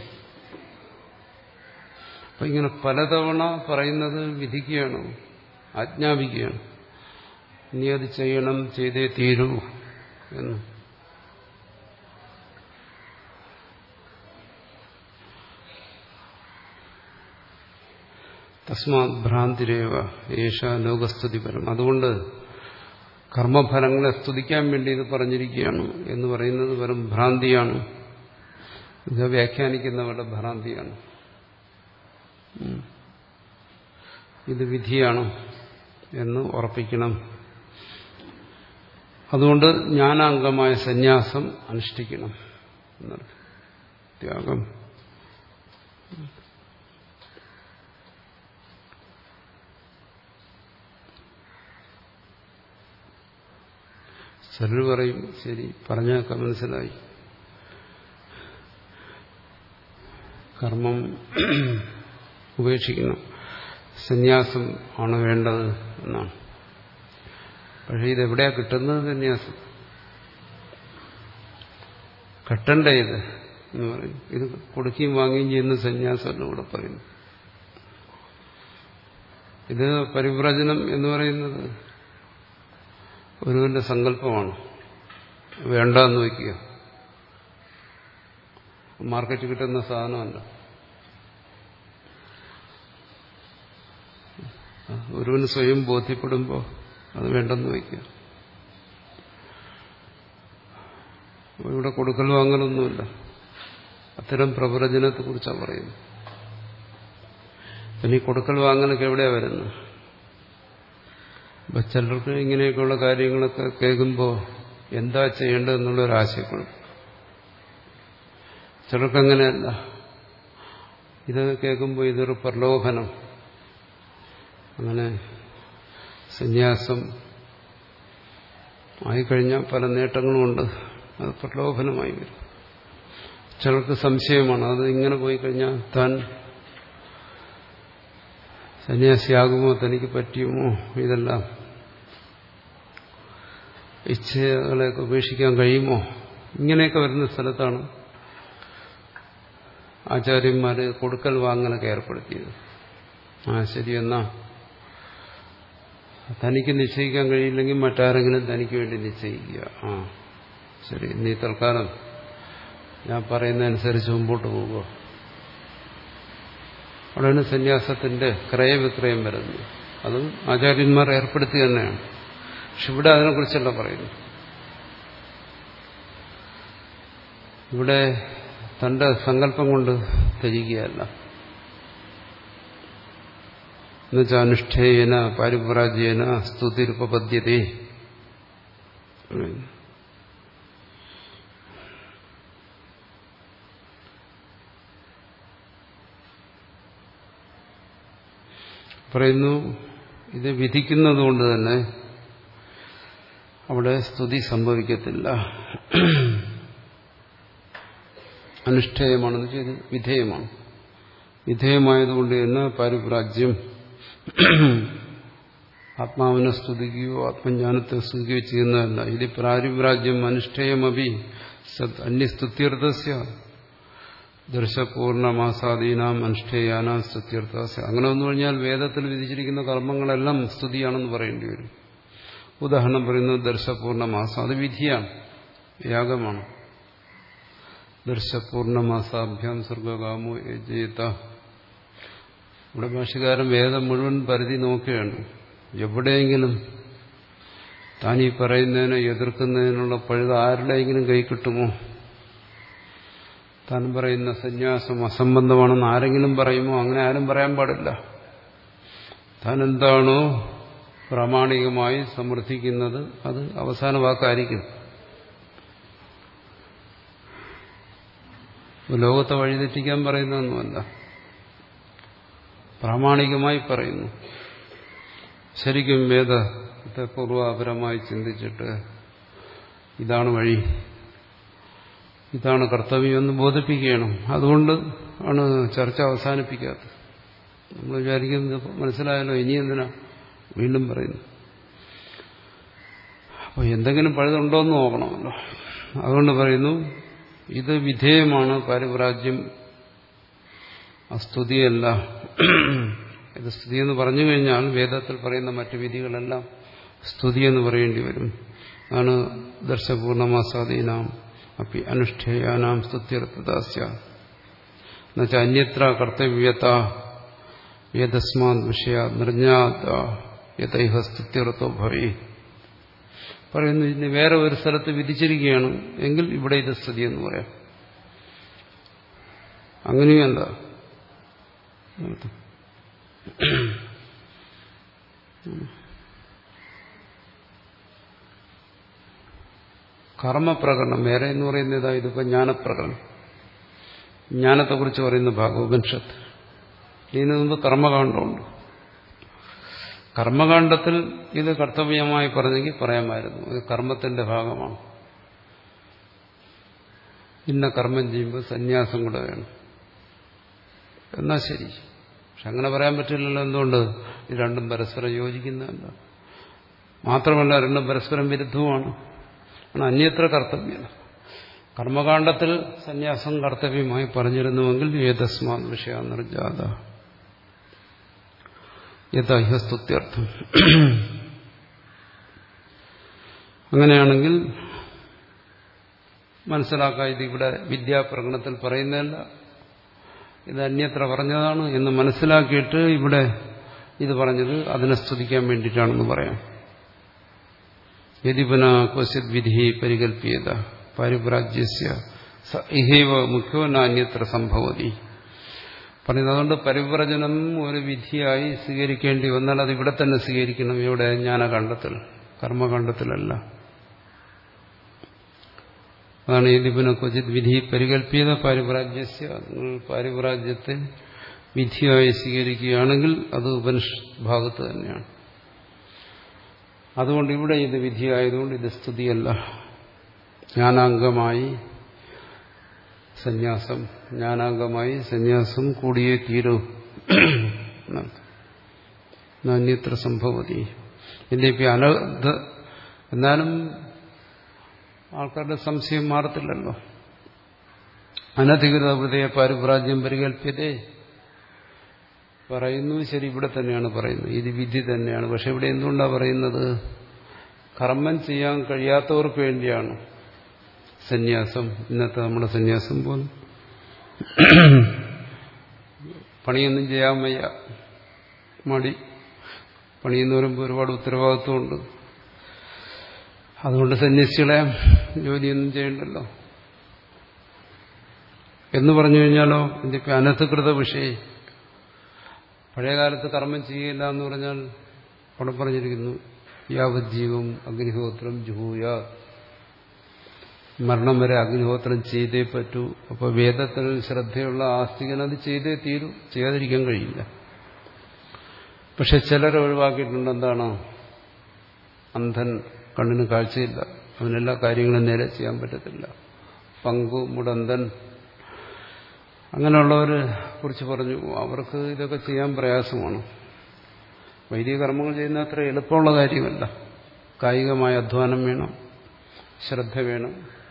അപ്പൊ ഇങ്ങനെ പലതവണ പറയുന്നത് വിധിക്കുകയാണ്, ആജ്ഞാപിക്കുകയാണ്. നീ അത് ചെയ്യണം, ചെയ്തേ തീരൂ എന്ന്. തസ്മാത് ഭ്രാന്തിരേവ ഏഷ ലോകസ്തുതിപരം. അതുകൊണ്ട് കർമ്മഫലങ്ങളെ സ്തുതിക്കാൻ വേണ്ടി ഇത് പറഞ്ഞിരിക്കുകയാണ് എന്ന് പറയുന്നത് വെറും ഭ്രാന്തിയാണ്. ഇത് വ്യാഖ്യാനിക്കുന്നവരുടെ ഭ്രാന്തിയാണ്. ഇത് വിധിയാണ് എന്ന് ഉറപ്പിക്കണം. അതുകൊണ്ട് ജ്ഞാനാംഗമായ സന്യാസം അനുഷ്ഠിക്കണം എന്നർത്ഥം. ത്യാഗം. ചിലർ പറയും, ശരി പറഞ്ഞൊക്കെ മനസ്സിലായി, കർമ്മം ഉപേക്ഷിക്കണം, സന്യാസം ആണ് വേണ്ടത് എന്നാണ്. പക്ഷെ ഇതെവിടെയാ കിട്ടുന്നത്? സന്യാസം കെട്ടണ്ടേ ഇത് എന്ന് പറയും. ഇത് കൊടുക്കുകയും വാങ്ങുകയും ചെയ്യുന്ന സന്യാസമല്ല ഇവിടെ പറയുന്നു. ഇത് പരിവ്രജനം എന്ന് പറയുന്നത് ഒരുവന്റെ സങ്കല്പമാണ്. വേണ്ടെന്ന് വയ്ക്കുക. മാർക്കറ്റ് കിട്ടുന്ന സാധനമല്ല. ഒരുവന് സ്വയം ബോധ്യപ്പെടുമ്പോൾ അത് വേണ്ടെന്ന് വയ്ക്കുക. ഇവിടെ കൊടുക്കൽ വാങ്ങലൊന്നുമില്ല. അത്തരം പ്രവചനത്തെ കുറിച്ചാണ് പറയുന്നത്. പിന്നെ ഈ കൊടുക്കൽ വാങ്ങലൊക്കെ എവിടെയാണ് വരുന്നത്? അപ്പൊ ചിലർക്ക് ഇങ്ങനെയൊക്കെയുള്ള കാര്യങ്ങളൊക്കെ കേൾക്കുമ്പോൾ എന്താ ചെയ്യേണ്ടതെന്നുള്ളൊരാശയക്കുഴപ്പം. ചിലർക്കങ്ങനെയല്ല. ഇത് കേൾക്കുമ്പോൾ ഇതൊരു പ്രലോഭനം. അങ്ങനെ സന്യാസം ആയിക്കഴിഞ്ഞാൽ പല നേട്ടങ്ങളുമുണ്ട്, അത് പ്രലോഭനമായി വരും. ചിലർക്ക് സംശയമാണ്, അത് ഇങ്ങനെ പോയി കഴിഞ്ഞാൽ താൻ സന്യാസിയാകുമോ, തനിക്ക് പറ്റിയുമോ, ഇതെല്ലാം ഇച്ഛകളെയൊക്കെ ഉപേക്ഷിക്കാൻ കഴിയുമോ, ഇങ്ങനെയൊക്കെ വരുന്ന സ്ഥലത്താണ് ആചാര്യന്മാര് കൊടുക്കൽ വാങ്ങലൊക്കെ ഏർപ്പെടുത്തിയത്. ആ ശരി, എന്നാ തനിക്ക് നിശ്ചയിക്കാൻ കഴിയില്ലെങ്കിൽ മറ്റാരെങ്കിലും തനിക്ക് വേണ്ടി നിശ്ചയിക്കുക. ആ ശരി, നീ തൽക്കാലം ഞാൻ പറയുന്നതനുസരിച്ച് മുമ്പോട്ട് പോകുക. അവിടെയാണ് സന്യാസത്തിന്റെ ക്രയവിക്രയം വരുന്നത്. അതും ആചാര്യന്മാർ ഏർപ്പെടുത്തി തന്നെയാണ്. പക്ഷെ ഇവിടെ അതിനെക്കുറിച്ചല്ല പറയുന്നു. ഇവിടെ തന്റെ സങ്കല്പം കൊണ്ട് ത്യജിക്കുകയല്ല. എന്നുവെച്ചാൽ അനുഷ്ഠേയന പാരിപ്രാജ്യേന സ്തുതിരുപപദ്യതേ. പറയുന്നു ഇത് വിധിക്കുന്നത് കൊണ്ട് തന്നെ അവിടെ സ്തുതി സംഭവിക്കത്തില്ല. അനുഷ്ഠേയമാണെന്ന് വെച്ചാൽ ഇത് വിധേയമാണ്. വിധേയമായതുകൊണ്ട് തന്നെ പാരിപ്രാജ്യം ആത്മാവിനെ സ്തുതിക്കുകയോ ആത്മജ്ഞാനത്തെ സ്തുതിക്കുകയോ ചെയ്യുന്നതല്ല. ഇത് പാരിപ്രാജ്യം അനുഷ്ഠേയമപി സത് അന്യസ്തുത്യർത്ഥസ്യ ദർശപൂർണമാസാദീനാം അനുഷ്ഠേയാനാം സ്തുത്യർത്ഥസ്യ. അങ്ങനെ വന്നു കഴിഞ്ഞാൽ വേദത്തിൽ വിധിച്ചിരിക്കുന്ന കർമ്മങ്ങളെല്ലാം സ്തുതിയാണെന്ന് പറയേണ്ടി വരും. ഉദാഹരണം പറയുന്നത് ദർശപൂർണമാസ, അത് വിധിയാണ്, യാഗമാണ്. ദർശപൂർണമാസാഭ്യാം സ്വർഗകാമോ യജേത. ഇവിടെ ഭാഷ്യകാരൻ വേദം മുഴുവൻ പരിധി നോക്കുകയാണ്. എവിടെയെങ്കിലും താൻ ഈ പറയുന്നതിനെ എതിർക്കുന്നതിനുള്ള പഴുത ആരുടെയെങ്കിലും കൈ കിട്ടുമോ? താൻ പറയുന്ന സന്യാസം അസംബന്ധമാണെന്ന് ആരെങ്കിലും പറയുമോ? അങ്ങനെ ആരും പറയാൻ പാടില്ല. താൻ എന്താണോ പ്രാമാണികമായി സമർത്ഥിക്കുന്നത് അത് അവസാന വാക്കായിരിക്കും. ലോകത്തെ വഴിതെറ്റിക്കാൻ പറയുന്നതൊന്നുമല്ല, പ്രാമാണികമായി പറയുന്നു. ശരിക്കും വേദത്തെ പൂർവാപരമായി ചിന്തിച്ചിട്ട് ഇതാണ് വഴി, ഇതാണ് കർത്തവ്യമെന്ന് ബോധിപ്പിക്കണം. അതുകൊണ്ട് ആണ് ചർച്ച അവസാനിപ്പിക്കാത്തത്. നമ്മൾ വിചാരിക്കുന്നത് മനസ്സിലായല്ലോ, ഇനി എന്തിനാ വീണ്ടും പറയുന്നു. അപ്പോൾ എന്തെങ്കിലും പഴുതുണ്ടോയെന്ന് നോക്കണമല്ലോ. അതുകൊണ്ട് പറയുന്നു ഇത് വിധേയമാണ്, പാരിപ്രാജ്യം അസ്തുതിയല്ല. ഇത് സ്തുതി എന്ന് പറഞ്ഞു കഴിഞ്ഞാൽ വേദത്തിൽ പറയുന്ന മറ്റു വിധികളെല്ലാം സ്തുതി എന്ന് പറയേണ്ടി വരും. ആണ് ദർശപൂർണമാസാദീനാം അപ്പി അനുഷ്ഠേയാനാം സ്തുത്യർത്ഥദാസ്യ എന്നുവെച്ചാൽ അന്യത്ര കർത്തവ്യത യതസ്മാത് വിഷയ നിർജ്ഞാത യഥൈഹ സ്തുത്യർത്ഥോ ഭവേ. പറയുന്നു ഇതിന് വേറെ ഒരു സ്ഥലത്ത് വിധിച്ചിരിക്കുകയാണ് എങ്കിൽ ഇവിടെ ഇത് സ്തുതി എന്ന് പറയാം. അങ്ങനെയല്ല. കർമ്മപ്രകരണം വേറെ എന്ന് പറയുന്നത് ഇതാ. ഇതിപ്പോ ജ്ഞാനപ്രകരണം, ജ്ഞാനത്തെക്കുറിച്ച് പറയുന്ന ഭാഗം ഉപനിഷത്ത്. ഇതിനു മുമ്പ് കർമ്മകാണ്ഡമുണ്ട്. കർമ്മകാണ്ഡത്തിൽ ഇത് കർത്തവ്യമായി പറഞ്ഞെങ്കിൽ പറയാമായിരുന്നു, ഇത് കർമ്മത്തിന്റെ ഭാഗമാണ്. ഇന്ന കർമ്മം ചെയ്യുമ്പോൾ സന്യാസം കൂടെ വേണം എന്നാ ശരി. പക്ഷെ അങ്ങനെ പറയാൻ പറ്റില്ലല്ലോ. എന്തുകൊണ്ട്? ഇത് രണ്ടും പരസ്പരം യോജിക്കുന്നതല്ല. മാത്രമല്ല രണ്ടും പരസ്പരം വിരുദ്ധവുമാണ്. അന്യത്ര കർത്തവ്യം. കർമ്മകാണ്ഡത്തിൽ സന്യാസം കർത്തവ്യമായി പറഞ്ഞിരുന്നുവെങ്കിൽ ഏതസ്മാ വിഷയ നിർജാത യഥാഹ്യസ്തുത്യർത്ഥം. അങ്ങനെയാണെങ്കിൽ മനസ്സിലാക്കാം, ഇതിവിടെ വിദ്യാപ്രകടനത്തിൽ പറയുന്നതല്ല, ഇത് അന്യത്ര പറഞ്ഞതാണ് എന്ന് മനസ്സിലാക്കിയിട്ട് ഇവിടെ ഇത് പറഞ്ഞത് അതിനെ സ്തുതിക്കാൻ വേണ്ടിയിട്ടാണെന്ന് പറയാം. യതിപുന ക്വചിത് വിധി പരികൽപ്യത പാരിപ്രാജ്യസ്യ ഇഹൈവ മുഖ്യോ നാന്യത്ര സംഭവതി പറയുന്നത്. അതുകൊണ്ട് പരിവ്രജനം ഒരു വിധിയായി സ്വീകരിക്കേണ്ടി വന്നാൽ അത് ഇവിടെ തന്നെ സ്വീകരിക്കണം. ഇവിടെ ജ്ഞാനകാണ്ഡത്തിൽ, കർമ്മകാണ്ഡത്തിലല്ല. അതാണ് യതിപുന ക്വചിത് വിധി പരികൽപ്യത പാരിപ്രാജ്യസ്യ. നിങ്ങൾ പാരിപ്രാജ്യത്തെ വിധിയായി സ്വീകരിക്കുകയാണെങ്കിൽ അത് ഉപനിഷത്ത് ഭാഗത്ത് തന്നെയാണ്. അതുകൊണ്ട് ഇവിടെ ഇത് വിധിയായതുകൊണ്ട് ഇത് സ്തുതിയല്ല. ജ്ഞാനാംഗമായി സന്യാസം ജ്ഞാനാംഗമായി സന്യാസം കൂടിയേ തീരൂ. അന്യത്ര സംഭവതി. എന്റെ ഇപ്പം അനർദ്ധ എന്നാലും ആൾക്കാരുടെ സംശയം മാറത്തില്ലല്ലോ. അനധികൃത ഹൃദയ പാരിപ്രാജ്യം പരികൽപ്യതേ പറയുന്നു. ശരി, ഇവിടെ തന്നെയാണ് പറയുന്നത്, ഇത് വിധി തന്നെയാണ്. പക്ഷെ ഇവിടെ എന്തുകൊണ്ടാണ് പറയുന്നത്? കർമ്മം ചെയ്യാൻ കഴിയാത്തവർക്ക് വേണ്ടിയാണ് സന്യാസം. ഇന്നത്തെ നമ്മുടെ സന്യാസം പോലും പണിയൊന്നും ചെയ്യാൻ വയ്യ, മടി. പണിയെന്ന് പറയുമ്പോൾ ഒരുപാട് ഉത്തരവാദിത്വമുണ്ട്. അതുകൊണ്ട് സന്യസികളെ ജോലിയൊന്നും ചെയ്യണ്ടല്ലോ എന്ന് പറഞ്ഞു കഴിഞ്ഞാലോ ഇതിപ്പോ അനധികൃത വിഷയം. പഴയകാലത്ത് കർമ്മം ചെയ്യില്ല എന്ന് പറഞ്ഞാൽ അവിടെ പറഞ്ഞിരിക്കുന്നു യാവജ്ജീവം അഗ്നിഹോത്രം ജുഹൂയ, മരണം വരെ അഗ്നിഹോത്രം ചെയ്തേ പറ്റൂ. അപ്പോൾ വേദത്തിൽ ശ്രദ്ധയുള്ള ആസ്തികൻ അത് ചെയ്തേ തീരൂ, ചെയ്യാതിരിക്കാൻ കഴിയില്ല. പക്ഷെ ചിലർ ഒഴിവാക്കിയിട്ടുണ്ട്. എന്താണ്? അന്ധൻ, കണ്ണിന് കാഴ്ചയില്ല, അവനെല്ലാ കാര്യങ്ങളും നേരെ ചെയ്യാൻ പറ്റത്തില്ല. പങ്കു, മുടന്തൻ, അങ്ങനെയുള്ളവരെ കുറിച്ച് പറഞ്ഞു. അവർക്ക് ഇതൊക്കെ ചെയ്യാൻ പ്രയാസമാണ്. വൈദിക കർമ്മങ്ങൾ ചെയ്യുന്ന അത്ര എളുപ്പമുള്ള കാര്യമല്ല. കായികമായ അധ്വാനം വേണം, ശ്രദ്ധ വേണം.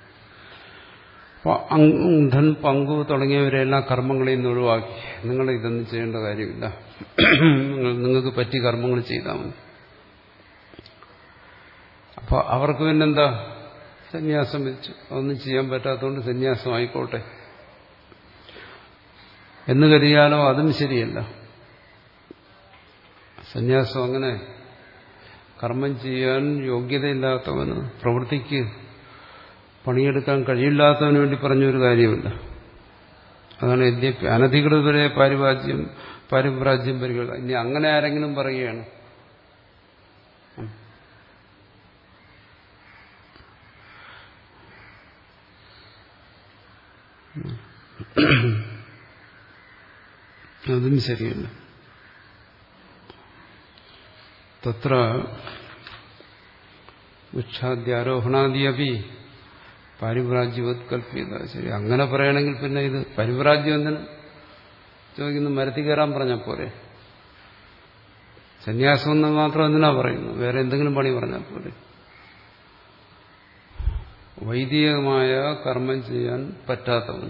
അന്ധൻ, പങ്കു തുടങ്ങിയവരെല്ലാം കർമ്മങ്ങളിൽ നിന്ന് ഒഴിവാക്കി. നിങ്ങൾ ഇതൊന്നും ചെയ്യേണ്ട കാര്യമില്ല, നിങ്ങൾക്ക് പറ്റിയ കർമ്മങ്ങൾ ചെയ്താൽ മതി. അപ്പോൾ അവർക്ക് പിന്നെന്താ? സന്യാസം വെച്ചു. അതൊന്നും ചെയ്യാൻ പറ്റാത്തതുകൊണ്ട് സന്യാസം ആയിക്കോട്ടെ എന്ന് കരുതിയാലോ അതും ശരിയല്ല. സന്യാസം അങ്ങനെ കർമ്മം ചെയ്യാൻ യോഗ്യതയില്ലാത്തവന്, പ്രവൃത്തിക്ക് പണിയെടുക്കാൻ കഴിയില്ലാത്തവന് വേണ്ടി പറഞ്ഞൊരു കാര്യമില്ല. അതാണ് യദ്യപി അനധികൃതരെ പാരിഭാജ്യം പാരിപ്രാജ്യം പരിഗണന. ഇനി അങ്ങനെ ആരെങ്കിലും പറയുകയാണ് അതും ശരിയല്ല. തത്ര വൃക്ഷാദ്യാരോഹണാദിയപി പാരിപ്രാജ്യവത് കൽപ്പിത. ശരി, അങ്ങനെ പറയണമെങ്കിൽ പിന്നെ ഇത് പരിപ്രാജ്യം എന്തിന് ചോദിക്കുന്നു? മരത്തിൽ കയറാൻ പറഞ്ഞാൽ പോരെ? സന്യാസം എന്ന് മാത്രം എന്തിനാ പറയുന്നു? വേറെ എന്തെങ്കിലും പണി പറഞ്ഞാൽ പോരെ? വൈദികമായ കർമ്മം ചെയ്യാൻ പറ്റാത്തവൻ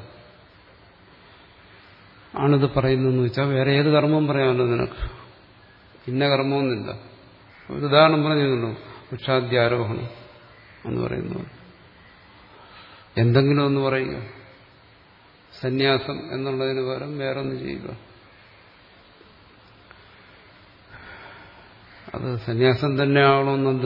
ആണിത് പറയുന്നതെന്ന് വെച്ചാൽ വേറെ ഏത് കർമ്മവും പറയാമല്ലോ നിനക്ക്. ഇന്ന കർമ്മമൊന്നുമില്ല. ഒരു ഉദാഹരണം പറഞ്ഞല്ലോ, വൃക്ഷാദ്യാരോഹണം എന്ന് പറയുന്നത്. എന്തെങ്കിലും ഒന്ന് പറയുക. സന്യാസം എന്നുള്ളതിന് പകരം വേറൊന്ന് ചെയ്യുക. അത് സന്യാസം തന്നെ ആവണമെന്നത്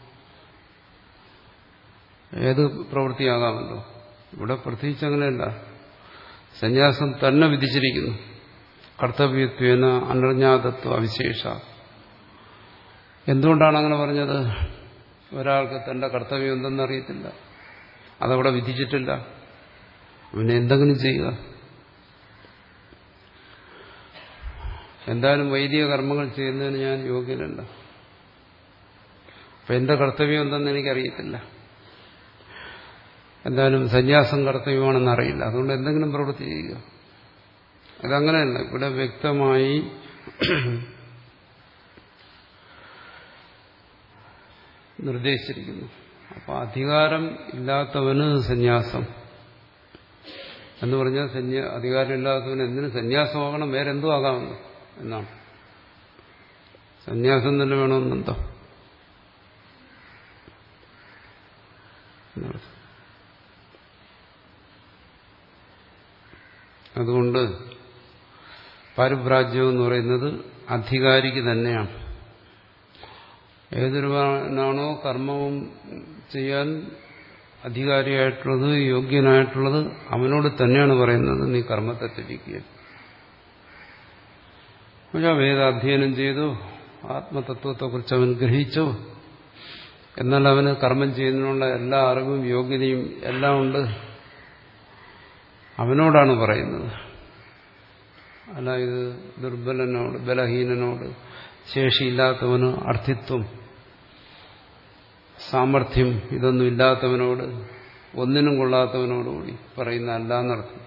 ഏത് പ്രവൃത്തിയാകാമല്ലോ. ഇവിടെ പ്രത്യേകിച്ച് അങ്ങനെയല്ല. സന്യാസം തന്നെ വിധിച്ചിരിക്കുന്നു. കർത്തവ്യത്വേന അനർജ്ഞാതത്വ അവിശേഷ. എന്തുകൊണ്ടാണ് അങ്ങനെ പറഞ്ഞത്? ഒരാൾക്ക് തന്റെ കർത്തവ്യം എന്തെന്നറിയത്തില്ല, അതവിടെ വിധിച്ചിട്ടില്ല, പിന്നെ എന്തെങ്കിലും ചെയ്യുക. എന്തായാലും വൈദിക കർമ്മങ്ങൾ ചെയ്യുന്നതിന് ഞാൻ യോഗ്യനല്ല, അപ്പൊ എന്റെ കർത്തവ്യം എന്തെന്ന് എനിക്കറിയത്തില്ല. എന്തായാലും സന്യാസം കർത്തവ്യമാണെന്ന് അറിയില്ല, അതുകൊണ്ട് എന്തെങ്കിലും പ്രവൃത്തി ചെയ്യുക. അതങ്ങനെയല്ല. ഇവിടെ വ്യക്തമായി നിർദ്ദേശിച്ചിരിക്കുന്നു. അപ്പൊ അധികാരം ഇല്ലാത്തവന് സന്യാസം എന്ന് പറഞ്ഞാൽ സന്യാ അധികാരമില്ലാത്തവന് എന്തിനു സന്യാസമാകണം? വേറെ എന്തോ ആകാമല്ലോ എന്നാണ്. സന്യാസം തന്നെ വേണമെന്നെന്തോ. അതുകൊണ്ട് പാരിപ്രാജ്യം എന്ന് പറയുന്നത് അധികാരിക്ക് തന്നെയാണ്. ഏതൊരുവനാണോ കർമ്മവും ചെയ്യാൻ അധികാരിയായിട്ടുള്ളത്, യോഗ്യനായിട്ടുള്ളത്, അവനോട് തന്നെയാണ് പറയുന്നത് നീ കർമ്മത്തെ ത്യജിക്കുക. വേദാധ്യയനം ചെയ്തു, ആത്മതത്വത്തെക്കുറിച്ച് അവൻ ഗ്രഹിച്ചു, എന്നാൽ അവന് കർമ്മം ചെയ്യുന്നതിനുള്ള എല്ലാ അറിവും യോഗ്യതയും എല്ലാം ഉണ്ട്, അവനോടാണ് പറയുന്നത്. അല്ല ഇത് ദുർബലനോട്, ബലഹീനനോട്, ശേഷിയില്ലാത്തവന്, അർത്ഥിത്വം, സാമർഥ്യം ഇതൊന്നും ഇല്ലാത്തവനോട്, ഒന്നിനും കൊള്ളാത്തവനോടുകൂടി പറയുന്ന അല്ലാന്നർത്ഥം.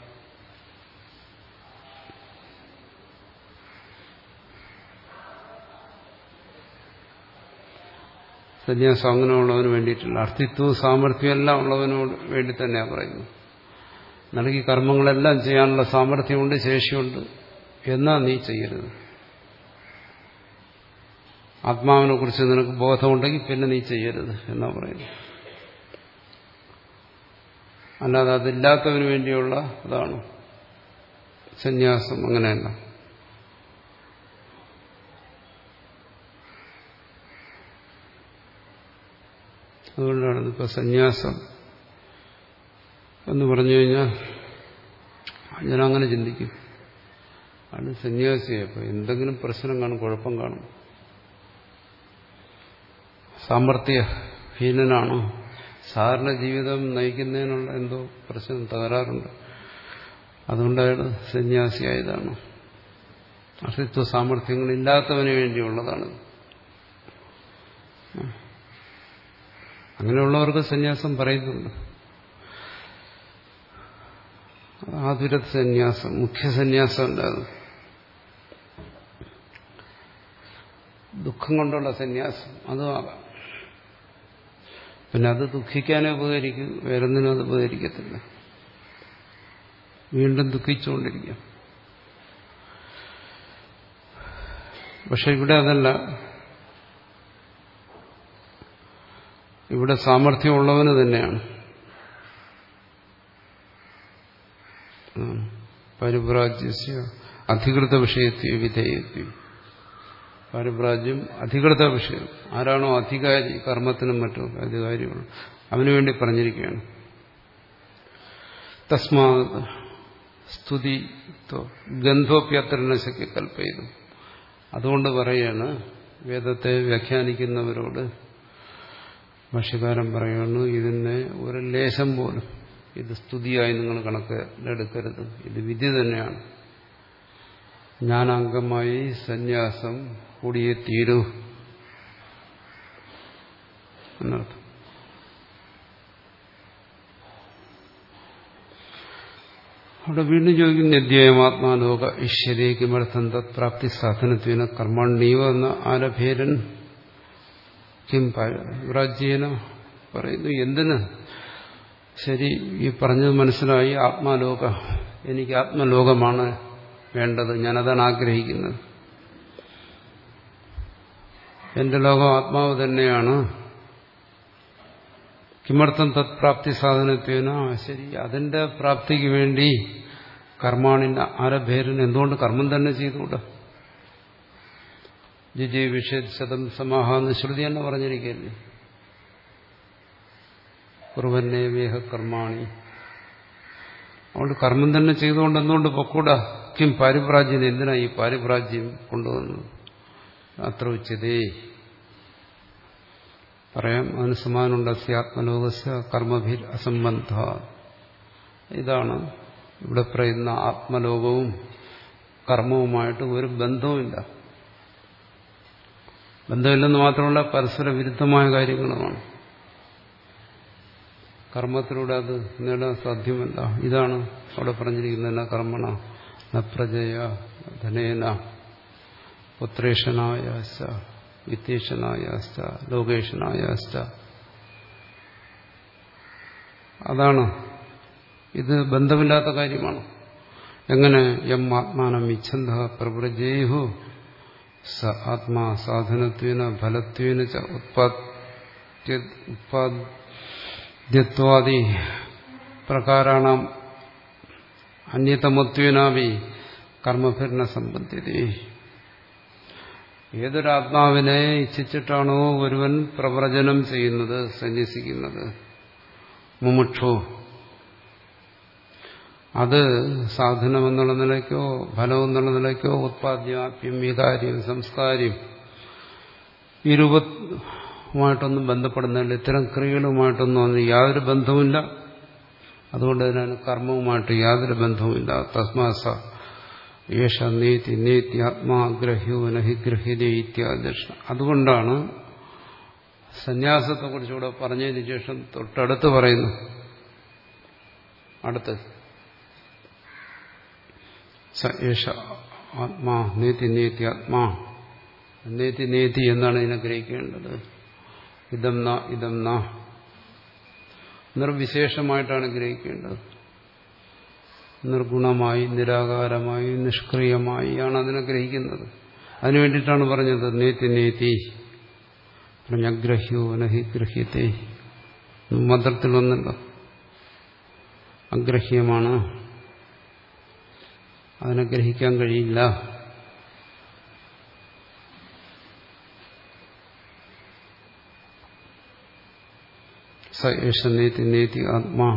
സന്യാസം അങ്ങനെയുള്ളവന് വേണ്ടിയിട്ടില്ല. അർത്ഥിത്വവും സാമർഥ്യവും എല്ലാം ഉള്ളവനോട് വേണ്ടി തന്നെയാണ് പറയുന്നത്. നിനക്ക് ഈ കർമ്മങ്ങളെല്ലാം ചെയ്യാനുള്ള സാമർഥ്യമുണ്ട്, ശേഷിയുണ്ട്, എന്നാ നീ ചെയ്യരുത്. ആത്മാവിനെ കുറിച്ച് നിനക്ക് ബോധമുണ്ടെങ്കിൽ പിന്നെ നീ ചെയ്യരുത് എന്നാ പറയുന്നത്. അല്ലാതെ അതില്ലാത്തവന് വേണ്ടിയുള്ള അതാണ് സന്യാസം. അങ്ങനെയല്ല. അതുകൊണ്ടാണ് ഇപ്പൊ സന്യാസം എന്ന് പറഞ്ഞു കഴിഞ്ഞാൽ ഞാനങ്ങനെ ചിന്തിക്കും, അത് സന്യാസിയായപ്പോൾ എന്തെങ്കിലും പ്രശ്നം കാണും, കുഴപ്പം കാണും, സാമർഥ്യഹീനനാണോ, സാധാരണ ജീവിതം നയിക്കുന്നതിനുള്ള എന്തോ പ്രശ്നം, തകരാറുണ്ട്, അതുകൊണ്ട് അയാൾ സന്യാസിയായതാണ്. അസ്തിത്വ സാമർഥ്യങ്ങളില്ലാത്തവന് വേണ്ടിയുള്ളതാണ്. അങ്ങനെയുള്ളവർക്ക് സന്യാസം പറയുന്നുണ്ട്. ആതുര സന്യാസം, മുഖ്യ സന്യാസം ഉണ്ടാകും. ദുഃഖം കൊണ്ടുള്ള സന്യാസം അതും ആകാം. പിന്നെ അത് ദുഃഖിക്കാനേ ഉപകരിക്കും, വേറൊന്നിനും അത് ഉപകരിക്കത്തില്ല. വീണ്ടും ദുഃഖിച്ചുകൊണ്ടിരിക്കാം. പക്ഷെ ഇവിടെ അതല്ല. ഇവിടെ സാമർഥ്യമുള്ളവന് തന്നെയാണ് പരിവ്രാജ്യസ്യ അധികൃത വിഷയത്വ വിധേയത്വ. പരിവ്രാജ്യം അധികൃത വിഷയം. ആരാണോ അധികാരി, കർമ്മത്തിനും മറ്റും അധികാരികൾ, അവന് വേണ്ടി പറഞ്ഞിരിക്കുകയാണ്. തസ്മാ സ്തുതി ഗന്ധോപ്യത്രനശയ്ക്ക് കൽപ്പയിതു. അതുകൊണ്ട് പറയാണ്, വേദത്തെ വ്യാഖ്യാനിക്കുന്നവരോട് ഭാഷ്യകാരൻ പറയുന്നു, ഇതിനെ ഒരു ലേശം പോലും ഇത് സ്തുതിയായി നിങ്ങൾ കണക്കിലെടുക്കരുത്. ഇത് വിധി തന്നെയാണ്. ജ്ഞാനാംഗമായി സന്യാസം കൂടിയേ തീരൂ എന്നർത്ഥം. അവിടെ വീണ്ടും ചോദിക്കുന്നു, അധ്യായമാത്മാലോക ഇഷ്യതേ കിമർത്ഥം തത് പ്രാപ്തി സാധനത്വേന കർമ്മണീവ എന്ന ആരഭേരൻ കിം രാജ്യേന പറയുന്നു. എന്തിന്? ശരി, ഈ പറഞ്ഞത് മനസ്സിലായി. ആത്മാലോക, എനിക്ക് ആത്മലോകമാണ് വേണ്ടത്, ഞാനതാണ് ആഗ്രഹിക്കുന്നത്. എന്റെ ലോകം ആത്മാവ് തന്നെയാണ്. കിമർത്ഥം തത് പ്രാപ്തി സാധനത്വേന, ശരി, അതിന്റെ പ്രാപ്തിക്ക് വേണ്ടി കർമാണിന്റെ ആരഭേരൻ, എന്തുകൊണ്ട് കർമ്മം തന്നെ ചെയ്തുകൂടാ? ജിജേ വിഷയത് ശതം സമാഹാന്ന് ശ്രുതി തന്നെ പറഞ്ഞിരിക്കല്ലേ. കുറുവന്നെ വേഹ കർമാണി. അതുകൊണ്ട് കർമ്മം തന്നെ ചെയ്തുകൊണ്ട് എന്തുകൊണ്ട് പൊക്കൂടാ? കിം പാരിപ്രാജ്യം, എന്തിനാ ഈ പാരിപ്രാജ്യം കൊണ്ടുവന്നത്? അത്ര ഉച്ചതേ പറയാം. അതിന് സമാനുണ്ട്. ആത്മലോകസ്യ കർമ്മഭിർ അസംബന്ധ. ഇതാണ് ഇവിടെ പറയുന്ന ആത്മലോകവും കർമ്മവുമായിട്ട് ഒരു ബന്ധവുമില്ല. ബന്ധമില്ലെന്ന് മാത്രമല്ല, പരസ്പര വിരുദ്ധമായ കാര്യങ്ങളുമാണ്. കർമ്മത്തിലൂടെ അത് നേടാൻ സാധ്യമല്ല. ഇതാണ് അവിടെ പറഞ്ഞിരിക്കുന്നത്. കർമ്മണ ന പ്രജയ ധനേന പുത്രേഷനായ വിത്തേഷനായ ലോകേഷനായ. അതാണ്. ഇത് ബന്ധമില്ലാത്ത കാര്യമാണ്. എങ്ങനെ? യം ആത്മാനം ഇച്ഛന്ത പ്രവ്രജേഹു സ ആത്മാ സാധനത്വേന ഫലത്വേന ച ഉത്പാദ്യത്വാദി പ്രകാരാണാം അന്യതമത്വേനാവി കർമ്മഭിർന സംബന്ധിതേ. ഏതൊരാത്മാവിനെ ഇച്ഛിച്ചിട്ടാണോ ഒരുവൻ പ്രവ്രജനം ചെയ്യുന്നത്, സന്യസിക്കുന്നത്, മുമുക്ഷു, അത് സാധനമെന്നുള്ള നിലയ്ക്കോ ഫലമെന്നുള്ള നിലയ്ക്കോ ഉത്പാദ്യാപ്യം വികാര്യം സംസ്കാരം ഈ രൂപമായിട്ടൊന്നും ബന്ധപ്പെടുന്നില്ല. ഇത്തരം ക്രിയകളുമായിട്ടൊന്നും അതിന് യാതൊരു ബന്ധവുമില്ല. അതുകൊണ്ട് തന്നെ കർമ്മവുമായിട്ട് യാതൊരു ബന്ധവുമില്ല. തസ്മാസ യേശ നേതി നേതി ആത്മാഗ്രഹ്യോ നഹി ഗ്രഹ്യതേ ഇത്യാദർശന. അതുകൊണ്ടാണ് സന്യാസത്തെക്കുറിച്ചുകൂടെ പറഞ്ഞതിന് ശേഷം തൊട്ടടുത്ത് പറയുന്നു. അടുത്ത് സ യേശ ആത്മാ നേതി നേതി ആത്മാ. നേതി നേതി എന്നാണ് ഇതിനെ ഗ്രഹിക്കേണ്ടത്. ഇതം ന ഇതം ന നിർവിശേഷമായിട്ടാണ് ഗ്രഹിക്കേണ്ടത്. നിർഗുണമായി, നിരാകാരമായി, നിഷ്ക്രിയമായി ആണ് അതിനെ ഗ്രഹിക്കുന്നത്. അതിനു വേണ്ടിയിട്ടാണ് പറഞ്ഞത് നേതി നേതി പ്രജ്ഞഗ്രഹ്യോ നഹി ഗ്രഹ്യത്തെ. മന്ത്രത്തിൽ വന്നല്ലോ, അഗ്രഹ്യമാണ്, അതിനെ ഗ്രഹിക്കാൻ കഴിയില്ല. സ ഏഷ നേതി നേതി ആത്മാ.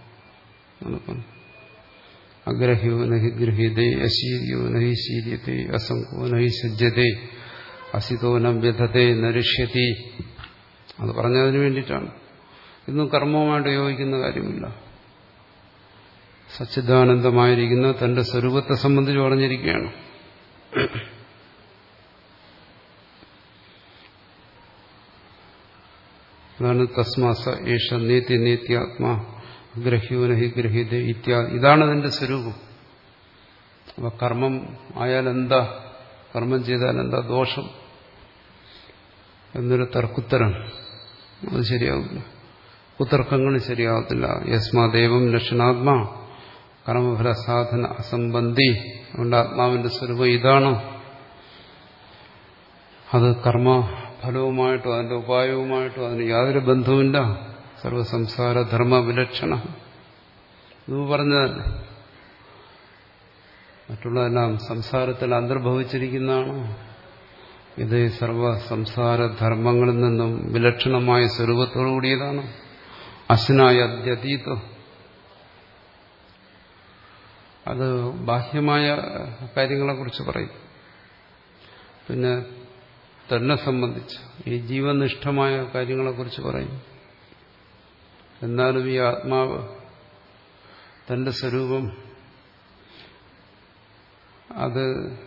അഗ്രഹ്യോ നഹി ഗൃഹ്യതേ അശീര്യോ നഹി ശീര്യത്തെ അസംഗോ നഹി സജ്ജതേ അസിതോ ന വ്യഥതേ നരിഷ്യതി. അത് പറഞ്ഞതിന് വേണ്ടിയിട്ടാണ്. ഇതൊന്നും കർമ്മവുമായിട്ട് യോജിക്കുന്ന കാര്യമില്ല. സച്ചിദാനന്ദമായിരിക്കുന്ന തന്റെ സ്വരൂപത്തെ സംബന്ധിച്ച് പറഞ്ഞിരിക്കുകയാണ്. അതാണ് തസ്മാസ ഏഷ നേതി നേത്യാത്മാ ഗ്രഹ്യോനഹി ഗ്രഹീത ഇത്യാദി. ഇതാണ് അതിന്റെ സ്വരൂപം. അപ്പൊ കർമ്മം ആയാൽ എന്താ, കർമ്മം ചെയ്താൽ എന്താ ദോഷം എന്നൊരു തർക്കുത്തരം അത് ശരിയാവില്ല. കുതർക്കങ്ങൾ ശരിയാവത്തില്ല. യസ്മാദേവം ലക്ഷണാത്മാ കർമ്മഫല സാധന അസംബന്ധി. അതുകൊണ്ട് ആത്മാവിന്റെ സ്വരൂപം ഇതാണ്. അത് കർമ്മഫലവുമായിട്ടോ അതിന്റെ ഉപായവുമായിട്ടോ അതിന് യാതൊരു ബന്ധവുമില്ല. സർവസംസാര ധർമ്മ വിലക്ഷണ. ഇത് പറഞ്ഞതല്ല. മറ്റുള്ളതെല്ലാം സംസാരത്തിൽ അന്തർഭവിച്ചിരിക്കുന്നതാണ്. ഇത് സർവ സംസാര ധർമ്മങ്ങളിൽ നിന്നും വിലക്ഷണമായ സ്വരൂപത്തോടു കൂടിയതാണ്. അശ്നായ അദ്യതീതോ. അത് ബാഹ്യമായ കാര്യങ്ങളെക്കുറിച്ച് പറയും. പിന്നെ തന്നെ സംബന്ധിച്ച് ഈ ജീവനിഷ്ഠമായ കാര്യങ്ങളെക്കുറിച്ച് പറയും. എന്നാലും ഈ ആത്മാവ് തന്റെ സ്വരൂപം അത്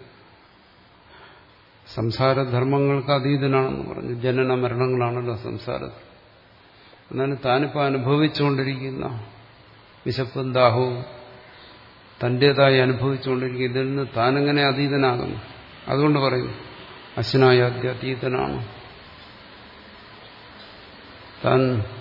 സംസാരധർമ്മങ്ങൾക്ക് അതീതനാണെന്ന് പറഞ്ഞു. ജനന മരണങ്ങളാണല്ലോ സംസാരത്തിൽ. എന്നാലും താനിപ്പോൾ അനുഭവിച്ചുകൊണ്ടിരിക്കുന്ന വിശപ്പും ദാഹവും തന്റേതായി അനുഭവിച്ചുകൊണ്ടിരിക്കുന്ന ഇതിൽ നിന്ന് താനെങ്ങനെ അതീതനാകുന്നു? അതുകൊണ്ട് പറയുന്നു അശ്നായ അതീതനാണ് താൻ.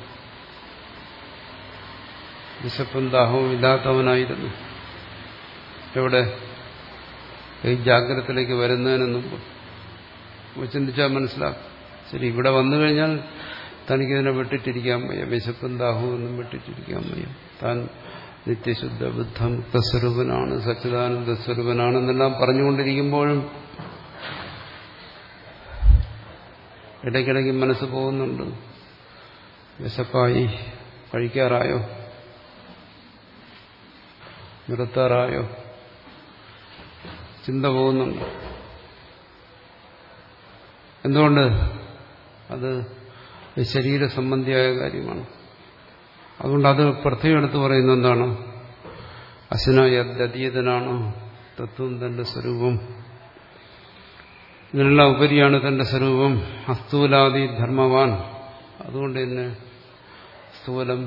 വിശപ്പും ദാഹവും ഇല്ലാത്തവനായിരുന്നു എവിടെ? ഈ ജാഗ്രതത്തിലേക്ക് വരുന്നതിന് മുമ്പ് ചിന്തിച്ചാൽ മനസ്സിലാക്കും. ശരി, ഇവിടെ വന്നു കഴിഞ്ഞാൽ തനിക്കിതിനെ വിട്ടിട്ടിരിക്കാൻ വയ്യ. വിശപ്പും ദാഹവും ഒന്നും വിട്ടിട്ടിരിക്കാൻ വയ്യ. താൻ നിത്യശുദ്ധ ബുദ്ധ മുക്തസ്വരൂപനാണ്, സച്ചിദാനന്ദ സ്വരൂപനാണെന്നെല്ലാം പറഞ്ഞുകൊണ്ടിരിക്കുമ്പോഴും ഇടയ്ക്കിടയ്ക്ക് മനസ്സ് പോകുന്നുണ്ട്. വിശപ്പായി, കഴിക്കാറായോ, നിർത്താറായോ, ചിന്ത പോകുന്നുണ്ട്. എന്തുകൊണ്ട്? അത് ശരീര സംബന്ധിയായ കാര്യമാണ്. അതുകൊണ്ട് അത് പ്രത്യേകം എടുത്ത് പറയുന്നത് എന്താണ്? അശ്നായ അതീതനാണ് തത്വം, തന്റെ സ്വരൂപം. ഇതിനെല്ലാം ഉപരിയാണ് തന്റെ സ്വരൂപം. അസ്ഥൂലാദി ധർമ്മവാൻ. അതുകൊണ്ട് തന്നെ സ്ഥൂലം,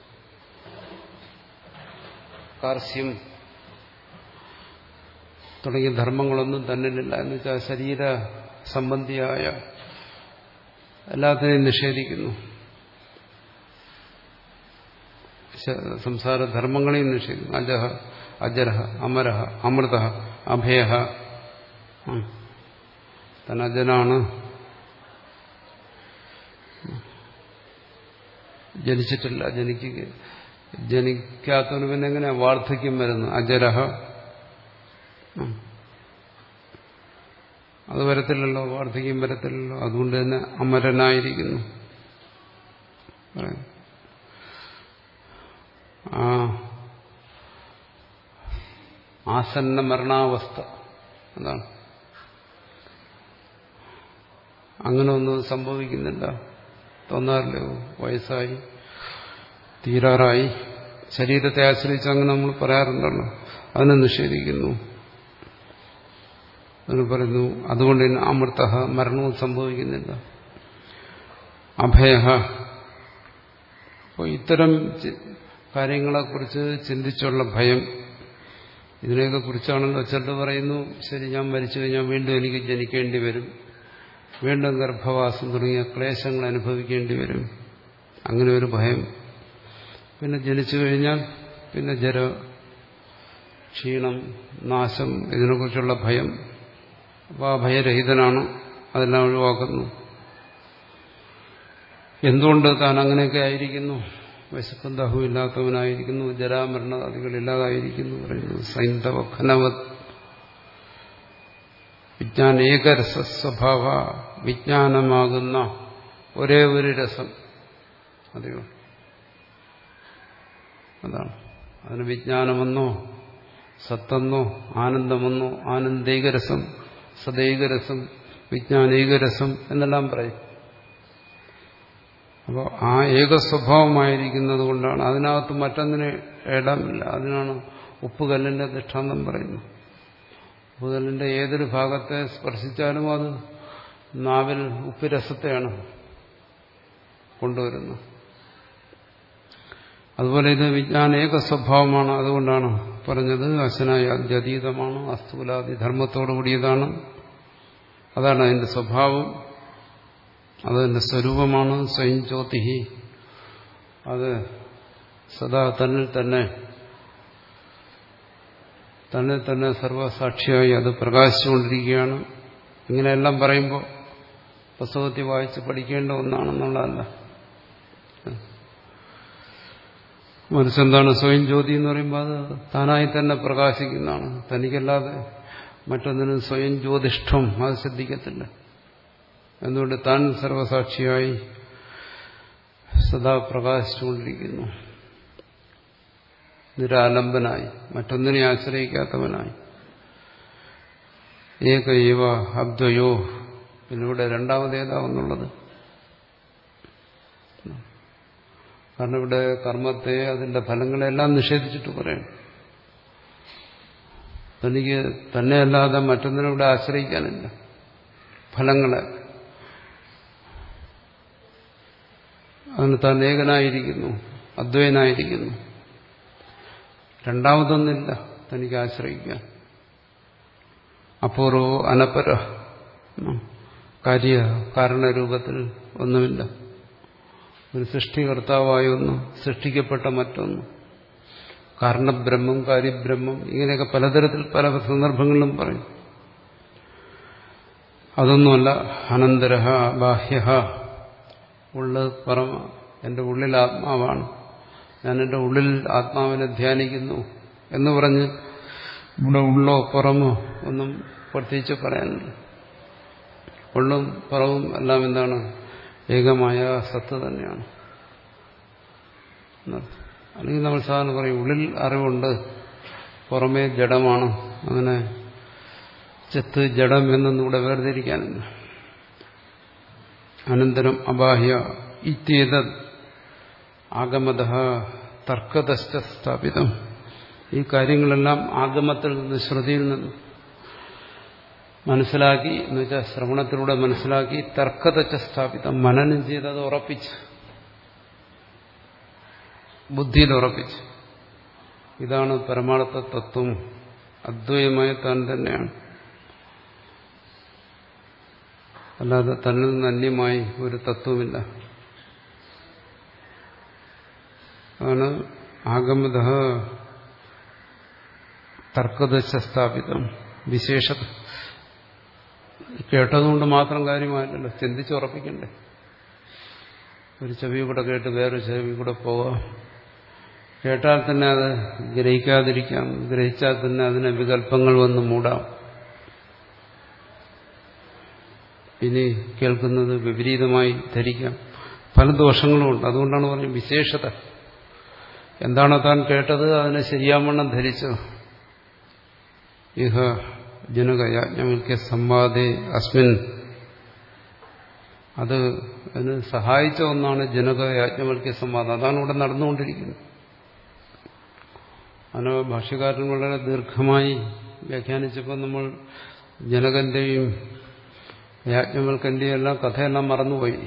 കാർസ്യം തുടങ്ങിയ ധർമ്മങ്ങളൊന്നും തന്നിലില്ല. എന്ന് വെച്ചാൽ ശരീര സംബന്ധിയായ എല്ലാത്തിനെയും നിഷേധിക്കുന്നു. സംസാര ധർമ്മങ്ങളെയും നിഷേധിക്കുന്നു. അജഹ അജരഹ അമരഹ അമൃത അഭയഹ. താൻ അജനാണ്, ജനിച്ചിട്ടില്ല, ജനിക്കുക ജനിക്കാത്തവന് പിന്നെ എങ്ങനെ വാർദ്ധക്യം വരുന്നു? അജരഹ അത് വരത്തില്ലല്ലോ, വാർദ്ധക്യം വരത്തില്ലല്ലോ. അതുകൊണ്ട് തന്നെ അമരനായിരിക്കുന്നു. ആ ആസന്ന മരണാവസ്ഥ അതാണ്. അങ്ങനെ ഒന്നും സംഭവിക്കുന്നില്ല. തോന്നാറില്ലോ വയസ്സായി തീരാറായി ശരീരത്തെ ആശ്രയിച്ച് അങ്ങനെ നമ്മൾ പറയാറുണ്ടല്ലോ. അതിനെ നിഷേധിക്കുന്നു. അതിന് പറയുന്നു അതുകൊണ്ട് തന്നെ അമൃത മരണവും സംഭവിക്കുന്നില്ല. അഭയ. അപ്പോൾ ഇത്തരം കാര്യങ്ങളെക്കുറിച്ച് ചിന്തിച്ചുള്ള ഭയം, ഇതിനെയൊക്കെ കുറിച്ചാണല്ലോ ചിലർ പറയുന്നു ശരി ഞാൻ മരിച്ചു കഴിഞ്ഞാൽ വീണ്ടും എനിക്ക് ജനിക്കേണ്ടി വരും, വീണ്ടും ഗർഭവാസം തുടങ്ങിയ ക്ലേശങ്ങൾ അനുഭവിക്കേണ്ടി വരും. അങ്ങനെ ഒരു ഭയം. പിന്നെ ജനിച്ചു കഴിഞ്ഞാൽ പിന്നെ ജര, ക്ഷീണം, നാശം, ഇതിനെക്കുറിച്ചുള്ള ഭയം. അപ്പോൾ ആ ഭയരഹിതനാണ്, അതെല്ലാം ഒഴിവാക്കുന്നു. എന്തുകൊണ്ട് താൻ അങ്ങനെയൊക്കെ ആയിരിക്കുന്നു? വിശപ്പും ദാഹവും ഇല്ലാത്തവനായിരിക്കുന്നു, ജരാമരണാദികളില്ലാതായിരിക്കുന്നു പറയുന്നു. സൈന്ധവ ഘനവത് വിജ്ഞാന ഏകരസ സ്വഭാവ. വിജ്ഞാനമാകുന്ന ഒരേ ഒരു രസം അതെയോ, അതാണ്. അതിന് വിജ്ഞാനമെന്നോ സത്തെന്നോ ആനന്ദമെന്നോ ആനന്ദേകരസം, സദൈകരസം, വിജ്ഞാനേകരസം എന്നെല്ലാം പറയും. അപ്പോൾ ആ ഏകസ്വഭാവമായിരിക്കുന്നത് കൊണ്ടാണ് അതിനകത്ത് മറ്റൊന്നിന് ഇടമില്ല. അതിനാണ് ഉപ്പുകല്ലിന്റെ ദൃഷ്ടാന്തം പറയുന്നത്. ഭൂതലിന്റെ ഏതൊരു ഭാഗത്തെ സ്പർശിച്ചാലും അത് നാവിൽ ഉപ്പുരസത്തെയാണ് കൊണ്ടുവരുന്നത്. അതുപോലെ ഇത് വിജ്ഞാനേക സ്വഭാവമാണ്. അതുകൊണ്ടാണ് പറഞ്ഞത് അശനായാദ്യതീതമാണ്, അസ്ഥൂലാദി ധർമ്മത്തോടു കൂടിയതാണ്. അതാണ് അതിന്റെ സ്വഭാവം, അതതിന്റെ സ്വരൂപമാണ്. സ്വയം ജ്യോതിഹി, അത് സദാ തന്നിൽ തന്നെ തന്നിൽ തന്നെ സർവസാക്ഷിയായി അത് പ്രകാശിച്ചുകൊണ്ടിരിക്കുകയാണ്. ഇങ്ങനെയെല്ലാം പറയുമ്പോൾ പുസ്തകത്തിൽ വായിച്ച് പഠിക്കേണ്ട ഒന്നാണെന്നുള്ളതല്ല. മറിച്ചെന്താണ് സ്വയം ജ്യോതി എന്ന് പറയുമ്പോൾ അത് താനായി തന്നെ പ്രകാശിക്കുന്നതാണ്. തനിക്കല്ലാതെ മറ്റൊന്നിനും സ്വയം ജ്യോതിഷ്ഠം അത് ശ്രദ്ധിക്കത്തില്ല. എന്തുകൊണ്ട് താൻ സർവസാക്ഷിയായി സദാ പ്രകാശിച്ചുകൊണ്ടിരിക്കുന്നു, നിരാലംബനായി, മറ്റൊന്നിനെ ആശ്രയിക്കാത്തവനായി. ഏക ഏവ അദ്വയോ, പിന്നിവിടെ രണ്ടാമതേതാവെന്നുള്ളത്. കാരണം ഇവിടെ കർമ്മത്തെ അതിന്റെ ഫലങ്ങളെല്ലാം നിഷേധിച്ചിട്ട് പറയണം. തനിക്ക് തന്നെയല്ലാതെ മറ്റൊന്നിനും ഇവിടെ ആശ്രയിക്കാനില്ല. ഫലങ്ങളെ അതിന് താൻ ഏകനായിരിക്കുന്നു, അദ്വൈനായിരിക്കുന്നു. രണ്ടാമതൊന്നില്ല തനിക്ക് ആശ്രയിക്കാൻ. അപൂർവോ അനപര, കാര്യ കാരണരൂപത്തിൽ ഒന്നുമില്ല. ഒരു സൃഷ്ടികർത്താവായ ഒന്ന്, സൃഷ്ടിക്കപ്പെട്ട മറ്റൊന്ന്, കാരണബ്രഹ്മം, കാര്യബ്രഹ്മം, ഇങ്ങനെയൊക്കെ പലതരത്തിൽ പല സന്ദർഭങ്ങളിലും പറയും. അതൊന്നുമല്ല. അനന്തര ബാഹ്യ, ഉള്ളത് പരമ, എന്റെ ഉള്ളിൽ ആത്മാവാണ്, ഞാൻ എന്റെ ഉള്ളിൽ ആത്മാവിനെ ധ്യാനിക്കുന്നു എന്ന് പറഞ്ഞ് ഇവിടെ ഉള്ളോ പുറമോ ഒന്നും പ്രത്യേകിച്ച് പറയാനില്ല. ഉള്ളും പുറവും എല്ലാം എന്താണ്? ഏകമായ സത്ത് തന്നെയാണ്. അല്ലെങ്കിൽ നമ്മൾ സാധാരണ പറയും ഉള്ളിൽ അറിവുണ്ട്, പുറമേ ജഡമാണ്. അങ്ങനെ ചെത്ത് ജഡം എന്നൊന്നും ഇവിടെ വേർതിരിക്കാനില്ല. അനന്തരം അബാഹ്യ ഇത്യേതദ് ആഗമതഃ തർക്കതശ്ച സ്ഥാപിതം. ഈ കാര്യങ്ങളെല്ലാം ആഗമത്തിൽ നിന്ന്, ശ്രുതിയിൽ നിന്ന് മനസ്സിലാക്കി, എന്ന് വെച്ചാൽ ശ്രവണത്തിലൂടെ മനസ്സിലാക്കി, തർക്കതച്ച സ്ഥാപിതം, മനനം ചെയ്ത് അത് ഉറപ്പിച്ച്, ബുദ്ധിയിൽ ഉറപ്പിച്ച്. ഇതാണ് പരമാർത്ഥ തത്വം, അദ്വൈതമായ താൻ തന്നെയാണ്. അല്ലാതെ തന്നിൽ നിന്ന് അന്യമായി ഒരു തത്വമില്ല. ആണ് ആഗമത തർക്കദശ സ്ഥാപിതം. വിശേഷത കേട്ടതുകൊണ്ട് മാത്രം കാര്യമായിട്ടല്ലോ, ചിന്തിച്ചുറപ്പിക്കണ്ടേ. ഒരു ചെവി കൂടെ കേട്ട് വേറൊരു ചെവി കൂടെ പോവാം. കേട്ടാൽ തന്നെ അത് ഗ്രഹിക്കാതിരിക്കാം, ഗ്രഹിച്ചാൽ തന്നെ അതിനെ വികല്പങ്ങൾ വന്ന് മൂടാം. ഇനി കേൾക്കുന്നത് വിപരീതമായി ധരിക്കാം. പല ദോഷങ്ങളുമുണ്ട്. അതുകൊണ്ടാണ് പറയുന്നത് വിശേഷത. എന്താണോ താൻ കേട്ടത് അതിനെ ശരിയാവണ്ണം ധരിച്ചു. ഇഹ ജനക യാജ്ഞവൽക്യ സംവാദേ അസ്മിൻ, അത് അതിന് സഹായിച്ച ഒന്നാണ് ജനക യാജ്ഞവൽക്യ സംവാദം. അതാണ് ഇവിടെ നടന്നുകൊണ്ടിരിക്കുന്നത്. അതിന് ഭാഷ്യകാരൻ വളരെ ദീർഘമായി വ്യാഖ്യാനിച്ചപ്പോൾ നമ്മൾ ജനകന്റെയും യാജ്ഞവൽക്കന്റെയും എല്ലാം കഥയെല്ലാം മറന്നുപോയി.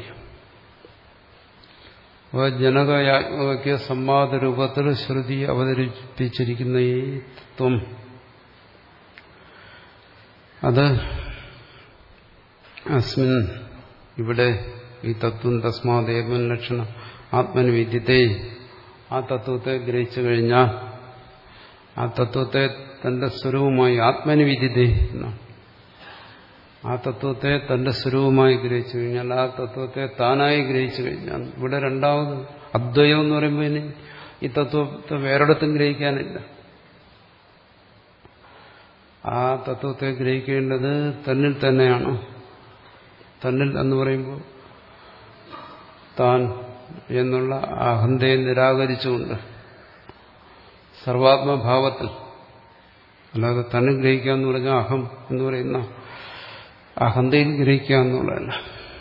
അപ്പോൾ ജനക യാജ്ഞവൽക്യ സംവാദ രൂപത്തിൽ ശ്രുതി അവതരിപ്പിച്ചിരിക്കുന്ന ഈ തത്വം, അത് അസ്മിൻ, ഇവിടെ ഈ തത്വം തസ്മാദേവൻ ലക്ഷണ ആത്മന് വിദ്യത്തെ, ആ തത്വത്തെ ഗ്രഹിച്ചു കഴിഞ്ഞാൽ, ആ തത്വത്തെ തന്റെ സ്വരൂപമായി ആത്മന് വിദ്യത്തെ എന്നാണ്. ആ തത്വത്തെ തന്റെ സ്വരൂപമായി ഗ്രഹിച്ചു കഴിഞ്ഞാൽ, ആ തത്വത്തെ താനായി ഗ്രഹിച്ചു കഴിഞ്ഞാൽ, ഇവിടെ രണ്ടാമത് അദ്വയം എന്ന് പറയുമ്പോൾ ഇനി ഈ തത്വത്തെ വേറൊരിടത്തും ഗ്രഹിക്കാനില്ല. ആ തത്വത്തെ ഗ്രഹിക്കേണ്ടത് തന്നിൽ തന്നെയാണ്. തന്നിൽ എന്ന് പറയുമ്പോൾ താൻ എന്നുള്ള അഹന്തയെ നിരാകരിച്ചുകൊണ്ട് സർവാത്മഭാവത്തിൽ, അല്ലാതെ തന്നെ ഗ്രഹിക്കുക എന്ന് പറഞ്ഞാൽ അഹം എന്ന് പറയുന്ന അഹന്തയിൽ ഗ്രഹിക്കുക എന്നുള്ളതല്ല.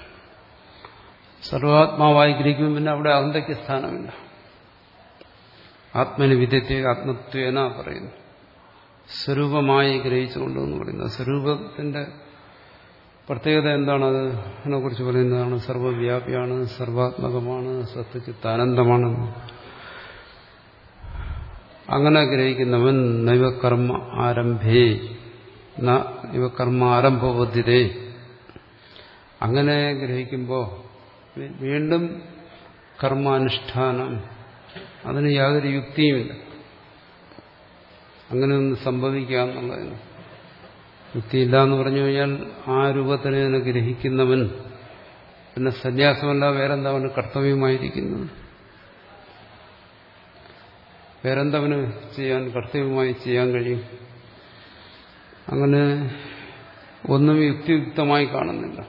സർവാത്മാവായി ഗ്രഹിക്കുമ്പോൾ പിന്നെ അവിടെ അഹന്തയ്ക്ക് സ്ഥാനമില്ല. ആത്മന് വിദ്യത്തെ ആത്മത്വേന പറയുന്നു. സ്വരൂപമായി ഗ്രഹിച്ചുകൊണ്ട് എന്ന് പറയുന്നത്. സ്വരൂപത്തിന്റെ പ്രത്യേകത എന്താണത്? അതിനെക്കുറിച്ച് പറയുന്നതാണ് സർവവ്യാപിയാണ്, സർവാത്മകമാണ്, സത്യചിത്താനന്ദമാണ്. അങ്ങനെ ഗ്രഹിക്കുന്നവൻ നൈവകർമ്മ ആരംഭേ ഇവ കർമ്മ ആരംഭബുദ്ധിതേ. അങ്ങനെ ഗ്രഹിക്കുമ്പോൾ വീണ്ടും കർമാനുഷ്ഠാനം അതിന് യാതൊരു യുക്തിയുമില്ല. അങ്ങനെ ഒന്ന് സംഭവിക്കുക എന്നുള്ളതിന് യുക്തിയില്ല എന്ന് പറഞ്ഞു കഴിഞ്ഞാൽ ആ രൂപത്തിൽ തന്നെ ഗ്രഹിക്കുന്നവൻ പിന്നെ സന്യാസമല്ല വേറെന്താ അവന് കർത്തവ്യമായിരിക്കുന്നത്? വേറെന്തവന് ചെയ്യാൻ കർത്തവ്യമായി ചെയ്യാൻ കഴിയും? അങ്ങനെ ഒന്നും യുക്തിയുക്തമായി കാണുന്നില്ല.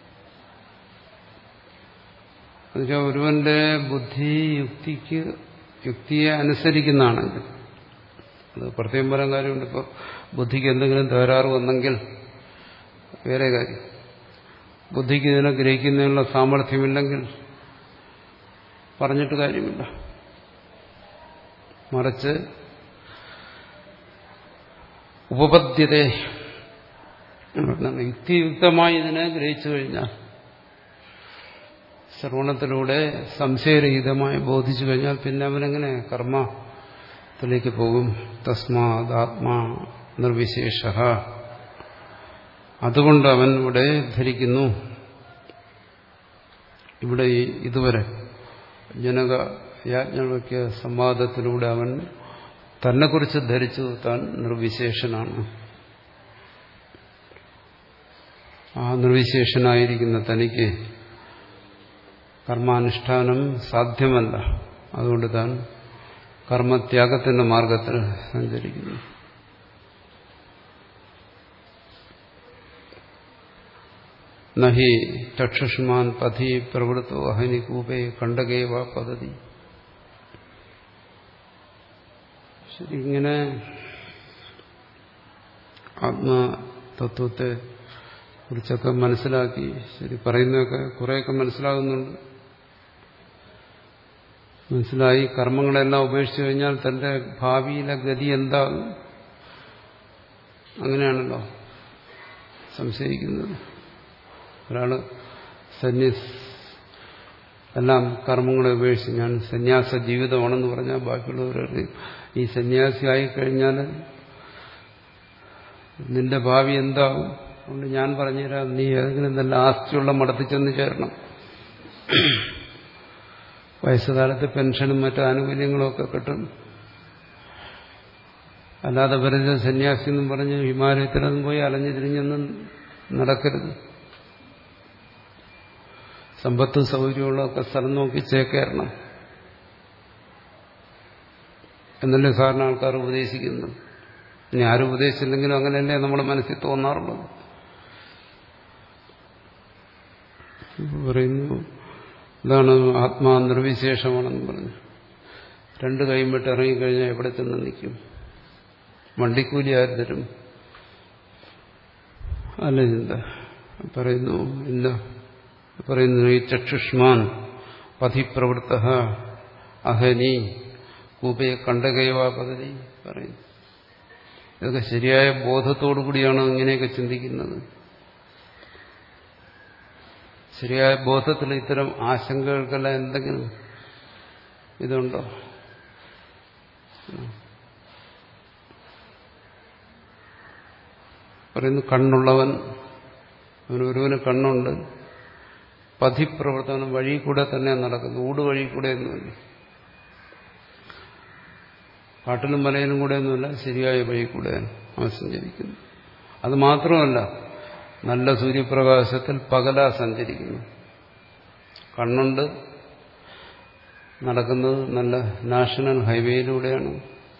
എന്നുവെച്ചാൽ ഒരുവന്റെ ബുദ്ധി യുക്തിക്ക് യുക്തിയെ അനുസരിക്കുന്നതാണെങ്കിൽ അത് പ്രത്യേകം പറയാൻ കാര്യമുണ്ട്. ഇപ്പോൾ ബുദ്ധിക്ക് എന്തെങ്കിലും തകരാറ് വന്നെങ്കിൽ വേറെ കാര്യം. ബുദ്ധിക്ക് ഇതിനെ ഗ്രഹിക്കുന്നതിനുള്ള സാമർഥ്യമില്ലെങ്കിൽ പറഞ്ഞിട്ട് കാര്യമില്ല. മറിച്ച് ഉപപദ്ധ്യതേ യുക്തിയുക്തമായി ഇതിനെ ഗ്രഹിച്ചു കഴിഞ്ഞാൽ, ശ്രവണത്തിലൂടെ സംശയരഹിതമായി ബോധിച്ചു കഴിഞ്ഞാൽ പിന്നെ അവനെങ്ങനെ കർമ്മത്തിലേക്ക് പോകും? തസ്മാത് ആത്മാ നിർവിശേഷ. അതുകൊണ്ട് അവൻ ഇവിടെ ധരിക്കുന്നു, ഇവിടെ ഇതുവരെ ജനക യാജ്ഞവൽക്യ സംവാദത്തിലൂടെ അവൻ തന്നെക്കുറിച്ച് ധരിച്ചു താൻ നിർവിശേഷനാണ്. ആ നിർവിശേഷനായിരിക്കുന്ന തനിക്ക് കർമാനുഷ്ഠാനം സാധ്യമല്ല. അതുകൊണ്ട് താൻ കർമ്മത്യാഗത്തിന്റെ മാർഗത്തിൽ സഞ്ചരിക്കുന്നു. നഹി ചക്ഷുഷ്മാൻ പഥി പ്രവൃത്തോ അഹനി കൂപേ കണ്ടകേ വാ പദ്ധതി. ഇങ്ങനെ ആത്മതത്വത്തെ കുറിച്ചൊക്കെ മനസ്സിലാക്കി ശരി പറയുന്നതൊക്കെ കുറേയൊക്കെ മനസ്സിലാകുന്നുണ്ട്. മനസ്സിലായി കർമ്മങ്ങളെല്ലാം ഉപേക്ഷിച്ചു കഴിഞ്ഞാൽ തന്റെ ഭാവിയിലെ ഗതി എന്താകും? അങ്ങനെയാണല്ലോ സംശയിക്കുന്നത്. ഒരാള് സന്യാസ് എല്ലാം കർമ്മങ്ങളെ ഉപേക്ഷിച്ച് ഞാൻ സന്യാസ ജീവിതമാണെന്ന് പറഞ്ഞാൽ ബാക്കിയുള്ളവർ ഈ സന്യാസിയായി കഴിഞ്ഞാൽ നിന്റെ ഭാവി എന്താകും? അതുകൊണ്ട് ഞാൻ പറഞ്ഞുതരാം, നീ ഏതെങ്കിലും നല്ല ആസ്തിയുള്ള മഠത്തിൽ ചെന്ന് ചേരണം. വയസ്സുകാലത്ത് പെൻഷനും മറ്റു ആനുകൂല്യങ്ങളും ഒക്കെ കിട്ടും. അല്ലാതെ വെറുതെ സന്യാസി എന്നും പറഞ്ഞ് ഹിമാലയത്തിലൊന്നും പോയി അലഞ്ഞു തിരിഞ്ഞൊന്നും നടക്കരുത്. സമ്പത്തും സൗകര്യമുള്ളതൊക്കെ സ്ഥലം നോക്കി ചേക്കേറണം എന്നല്ലേ സാധാരണ ആൾക്കാർ ഉപദേശിക്കുന്നു. ഇനി ആരും ഉപദേശിച്ചില്ലെങ്കിലും അങ്ങനെയല്ലേ നമ്മുടെ മനസ്സിൽ തോന്നാറുള്ളത്. പറയുന്നു ഇതാണ് ആത്മാ നിർവിശേഷമാണെന്ന് പറഞ്ഞു. രണ്ട് കൈയും വിട്ട് ഇറങ്ങിക്കഴിഞ്ഞാൽ എവിടെ ചെന്ന് നിൽക്കും? വണ്ടിക്കൂലി ആര് തരും? അല്ല ചിന്ത പറയുന്നു. ഇല്ല പറയുന്നു ഈ ചക്ഷുഷ്മാൻ പഥിപ്രവൃത്ത അഹനി കൂപേ കണ്ടകൈവാ പദ്ധതി പറയുന്നു. ഇതൊക്കെ ശരിയായ ബോധത്തോടു കൂടിയാണ് ഇങ്ങനെയൊക്കെ ചിന്തിക്കുന്നത്. ശരിയായ ബോധത്തിൽ ഇത്തരം ആശങ്കകൾക്കെല്ലാം എന്തെങ്കിലും ഇതുണ്ടോ? പറയുന്നു കണ്ണുള്ളവൻ, അവന് ഒരുവന് കണ്ണുണ്ട്, പഥിപ്രവർത്തനം വഴി കൂടെ തന്നെ നടക്കുന്നു. ഊട് വഴി കൂടെ ഒന്നുമില്ല, കാട്ടിലും മലയിലും കൂടെ ഒന്നുമില്ല, ശരിയായ വഴി കൂടെ അവൻ സഞ്ചരിക്കുന്നു. അത് മാത്രമല്ല, നല്ല സൂര്യപ്രകാശത്തിൽ പകലാ സഞ്ചരിക്കുന്നു. കണ്ണുണ്ട്, നടക്കുന്നത് നല്ല നാഷണൽ ഹൈവേയിലൂടെയാണ്,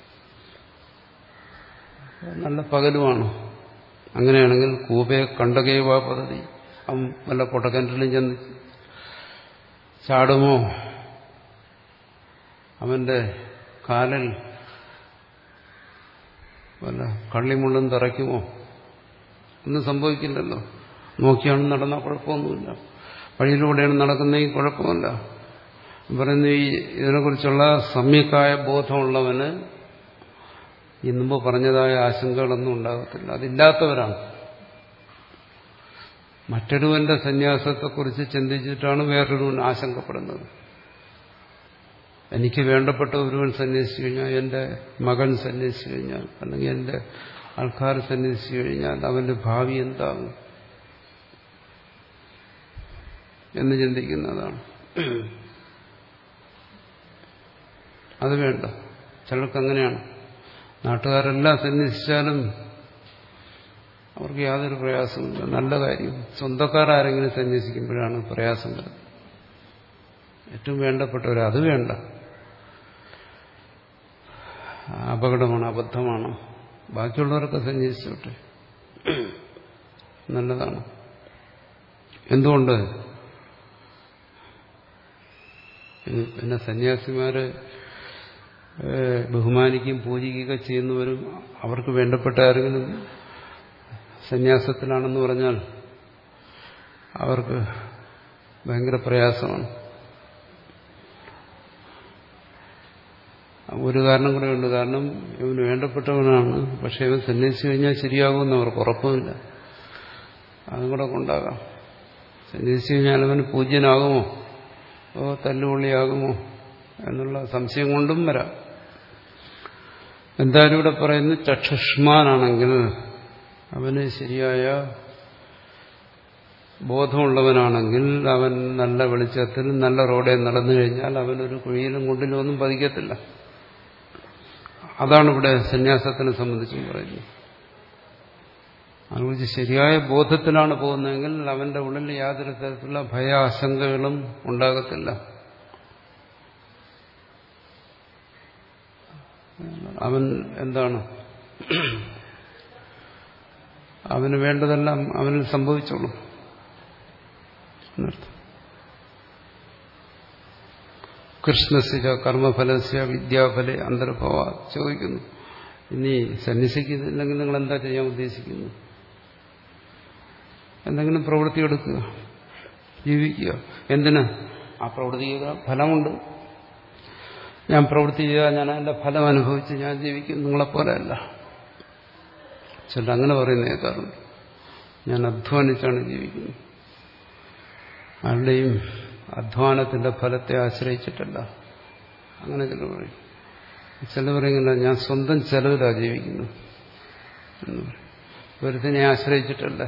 നല്ല പകലുമാണ്. അങ്ങനെയാണെങ്കിൽ കൂപേ കണ്ടകൈവാ പദ്ധതി, അവൻ വല്ല കൊട്ടക്കിണറ്റിലും ചെന്ന് ചാടുമോ? അവന്റെ കാലിൽ വല്ല കള്ളിമുള്ളും തറയ്ക്കുമോ? ഒന്നും സംഭവിക്കില്ലല്ലോ. നോക്കിയാണ് നടന്നാൽ കുഴപ്പമൊന്നുമില്ല. വഴിയിലൂടെയാണ് നടക്കുന്നതെങ്കിൽ കുഴപ്പമില്ല. പറയുന്ന ഈ ഇതിനെക്കുറിച്ചുള്ള സമ്യക്കായ ബോധമുള്ളവന് ഈ മുമ്പ് പറഞ്ഞതായ ആശങ്കകളൊന്നും ഉണ്ടാകത്തില്ല. അതില്ലാത്തവരാണ്. മറ്റൊരുവന്റെ സന്യാസത്തെക്കുറിച്ച് ചിന്തിച്ചിട്ടാണ് വേറൊരുവൻ ആശങ്കപ്പെടുന്നത്. എനിക്ക് വേണ്ടപ്പെട്ട ഒരുവൻ സന്യസിച്ചു കഴിഞ്ഞാൽ, എന്റെ മകൻ സന്യസിച്ചു കഴിഞ്ഞാൽ, അല്ലെങ്കിൽ എന്റെ ആൾക്കാർ സന്യസിച്ചു കഴിഞ്ഞാൽ അവന്റെ ഭാവി എന്താകും എന്ന് ചിന്തിക്കുന്നതാണ്. അത് വേണ്ട. ചിലർക്ക് അങ്ങനെയാണ്. നാട്ടുകാരെല്ലാം സന്യസിച്ചാലും അവർക്ക് യാതൊരു പ്രയാസമില്ല. നല്ല കാര്യം. സ്വന്തക്കാരാരെങ്കിലും സന്യസിക്കുമ്പോഴാണ് പ്രയാസം വരുന്നത്. ഏറ്റവും വേണ്ടപ്പെട്ടവർ അത് വേണ്ട. അപകടമാണ്, അബദ്ധമാണ്. ബാക്കിയുള്ളവരൊക്കെ സന്യസിച്ചോട്ടെ, നല്ലതാണ്. എന്തുകൊണ്ട്? പിന്നെ സന്യാസിമാര് ബഹുമാനിക്കുകയും പൂജിക്കുകയൊക്കെ ചെയ്യുന്നവരും അവർക്ക് വേണ്ടപ്പെട്ട ആരെങ്കിലും സന്യാസത്തിലാണെന്ന് പറഞ്ഞാൽ അവർക്ക് ഭയങ്കര പ്രയാസമാണ്. ഒരു കാരണം കൂടെ ഉണ്ട്. കാരണം ഇവന് വേണ്ടപ്പെട്ടവനാണ്, പക്ഷെ ഇവൻ സന്യസിച്ചു കഴിഞ്ഞാൽ ശരിയാകുമെന്ന് അവർക്ക് ഉറപ്പുമില്ല. അതും കൂടെ കൊണ്ടാകാം. സന്യസിച്ചു കഴിഞ്ഞാൽ അവന് പൂജ്യനാകുമോ, ഓ തല്ലുപൊള്ളിയാകുമോ എന്നുള്ള സംശയം കൊണ്ടും വരാം. എന്തായാലും ഇവിടെ പറയുന്നു, ചക്ഷുഷ്മാനാണെങ്കിൽ അവന് ശരിയായ ബോധമുള്ളവനാണെങ്കിൽ അവൻ നല്ല വെളിച്ചത്തിൽ നല്ല റോഡേ നടന്നു കഴിഞ്ഞാൽ അവനൊരു കുഴിയിലും കുണ്ടിലും ഒന്നും പതിക്കത്തില്ല. അതാണ് ഇവിടെ സന്യാസത്തിനെ സംബന്ധിച്ചും പറയുന്നത്. അതുകൊണ്ട് ശരിയായ ബോധത്തിലാണ് പോകുന്നതെങ്കിൽ അവന്റെ ഉള്ളിൽ യാതൊരു തരത്തിലുള്ള ഭയാശങ്കകളും ഉണ്ടാകത്തില്ല. അവൻ എന്താണ്, അവന് വേണ്ടതെല്ലാം അവനിൽ സംഭവിച്ചോളും എന്നർത്ഥം. കൃഷ്ണസ്യ കർമ്മഫലസ്യ വിദ്യാഫലെ അന്തർഭവ ചോദിക്കുന്നു. ഇനി സന്യസിക്കുന്നില്ലെങ്കിൽ നിങ്ങൾ എന്താ ചെയ്യാൻ ഉദ്ദേശിക്കുന്നു? എന്തെങ്കിലും പ്രവൃത്തി എടുക്കുക, ജീവിക്കുക. എന്തിന്? ആ പ്രവൃത്തി ചെയ്താൽ ഫലമുണ്ട്. ഞാൻ പ്രവൃത്തി ചെയ്താൽ ഞാൻ അതിന്റെ ഫലം അനുഭവിച്ച് ഞാൻ ജീവിക്കും. നിങ്ങളെപ്പോലെയല്ല. ചില അങ്ങനെ പറയുന്ന കേൾക്കാറുണ്ട്. ഞാൻ അധ്വാനിച്ചാണ് ജീവിക്കുന്നത്. ആരുടെയും അധ്വാനത്തിന്റെ ഫലത്തെ ആശ്രയിച്ചിട്ടല്ല. അങ്ങനെ ചില പറയും. ചില പറയുന്നില്ല, ഞാൻ സ്വന്തം ചെലവിലാണ് ജീവിക്കുന്നു എന്ന് പറയും. ഒരുത്തിനെ ആശ്രയിച്ചിട്ടല്ല.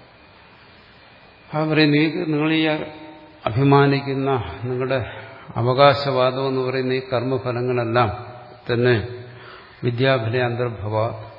ആ പറയും, നീ നിങ്ങൾ ഈ അഭിമാനിക്കുന്ന നിങ്ങളുടെ അവകാശവാദം എന്ന് പറയുന്ന ഈ കർമ്മഫലങ്ങളെല്ലാം തന്നെ വിദ്യാഫല അന്തർഭവ,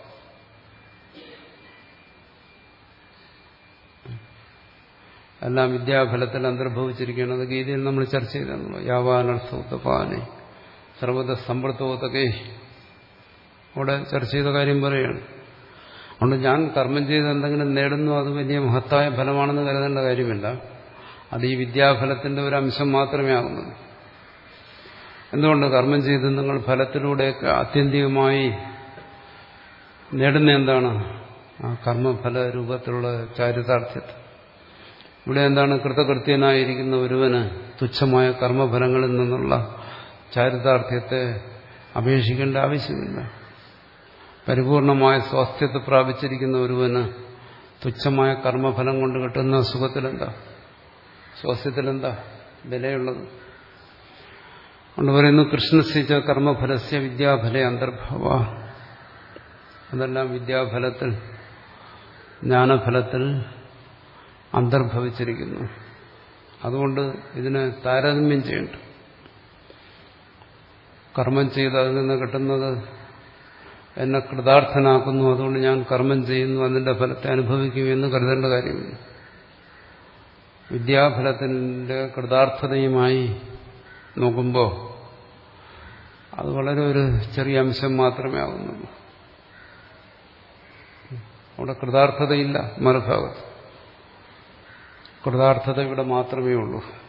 എല്ലാം വിദ്യാഫലത്തിൽ അന്തർഭവിച്ചിരിക്കുന്നത് ഗീതയിൽ നമ്മൾ ചർച്ച ചെയ്തെന്നുള്ളൂ. യാവാനർത്ഥോത്തപാനെ സർവത സമ്പൃത്തോതൊക്കെ അവിടെ ചർച്ച ചെയ്ത കാര്യം പറയുകയാണ്. അതുകൊണ്ട് ഞാൻ കർമ്മം ചെയ്ത് എന്തെങ്കിലും നേടുന്നു, അത് വലിയ മഹത്തായ ഫലമാണെന്ന് കരുതേണ്ട കാര്യമില്ല. അത് ഈ വിദ്യാഫലത്തിന്റെ ഒരു അംശം മാത്രമേ ആകുന്നുള്ളൂ. എന്തുകൊണ്ട്? കർമ്മം ചെയ്ത് നിങ്ങൾ ഫലത്തിലൂടെയൊക്കെ ആത്യന്തികമായി നേടുന്ന എന്താണ്? ആ കർമ്മഫല രൂപത്തിലുള്ള ചാരിതാർത്ഥ്യത്തെ. ഇവിടെ എന്താണ്? കൃതകൃത്യനായിരിക്കുന്ന ഒരുവന് തുച്ഛമായ കർമ്മഫലങ്ങളിൽ നിന്നുള്ള ചാരിതാർത്ഥ്യത്തെ അപേക്ഷിക്കേണ്ട ആവശ്യമില്ല. പരിപൂർണമായ സ്വാസ്ഥ്യത്തെ പ്രാപിച്ചിരിക്കുന്ന ഒരുവന് തുച്ഛമായ കർമ്മഫലം കൊണ്ട് കിട്ടുന്ന സുഖത്തിലെന്താ, സ്വാസ്ഥ്യത്തിലെന്താ വിലയുള്ളത്? കൊണ്ട് പറയുന്നു, കൃഷ്ണസ്യ കർമ്മഫലസ്യ വിദ്യാഫലെ അന്തർഭവ. അതെല്ലാം വിദ്യാഫലത്തിൽ, ജ്ഞാനഫലത്തിൽ അന്തർഭവിച്ചിരിക്കുന്നു. അതുകൊണ്ട് ഇതിനെ താരതമ്യം ചെയ്യണ്ട. കർമ്മം ചെയ്ത് അതിൽ നിന്ന് കിട്ടുന്നത് എന്നെ കൃതാർത്ഥനാക്കുന്നു, അതുകൊണ്ട് ഞാൻ കർമ്മം ചെയ്യുന്നു, അതിന്റെ ഫലത്തെ അനുഭവിക്കുമെന്ന് കരുതേണ്ട കാര്യമില്ല. വിദ്യാഫലത്തിന്റെ കൃതാർത്ഥതയുമായി നോക്കുമ്പോൾ അത് വളരെ ഒരു ചെറിയ അംശം മാത്രമേ ആകുന്നുള്ളൂ. അവിടെ കൃതാർത്ഥതയില്ല. മറുഭാഗത്ത് കൃതാർത്ഥത ഇവിടെ മാത്രമേ ഉള്ളൂ.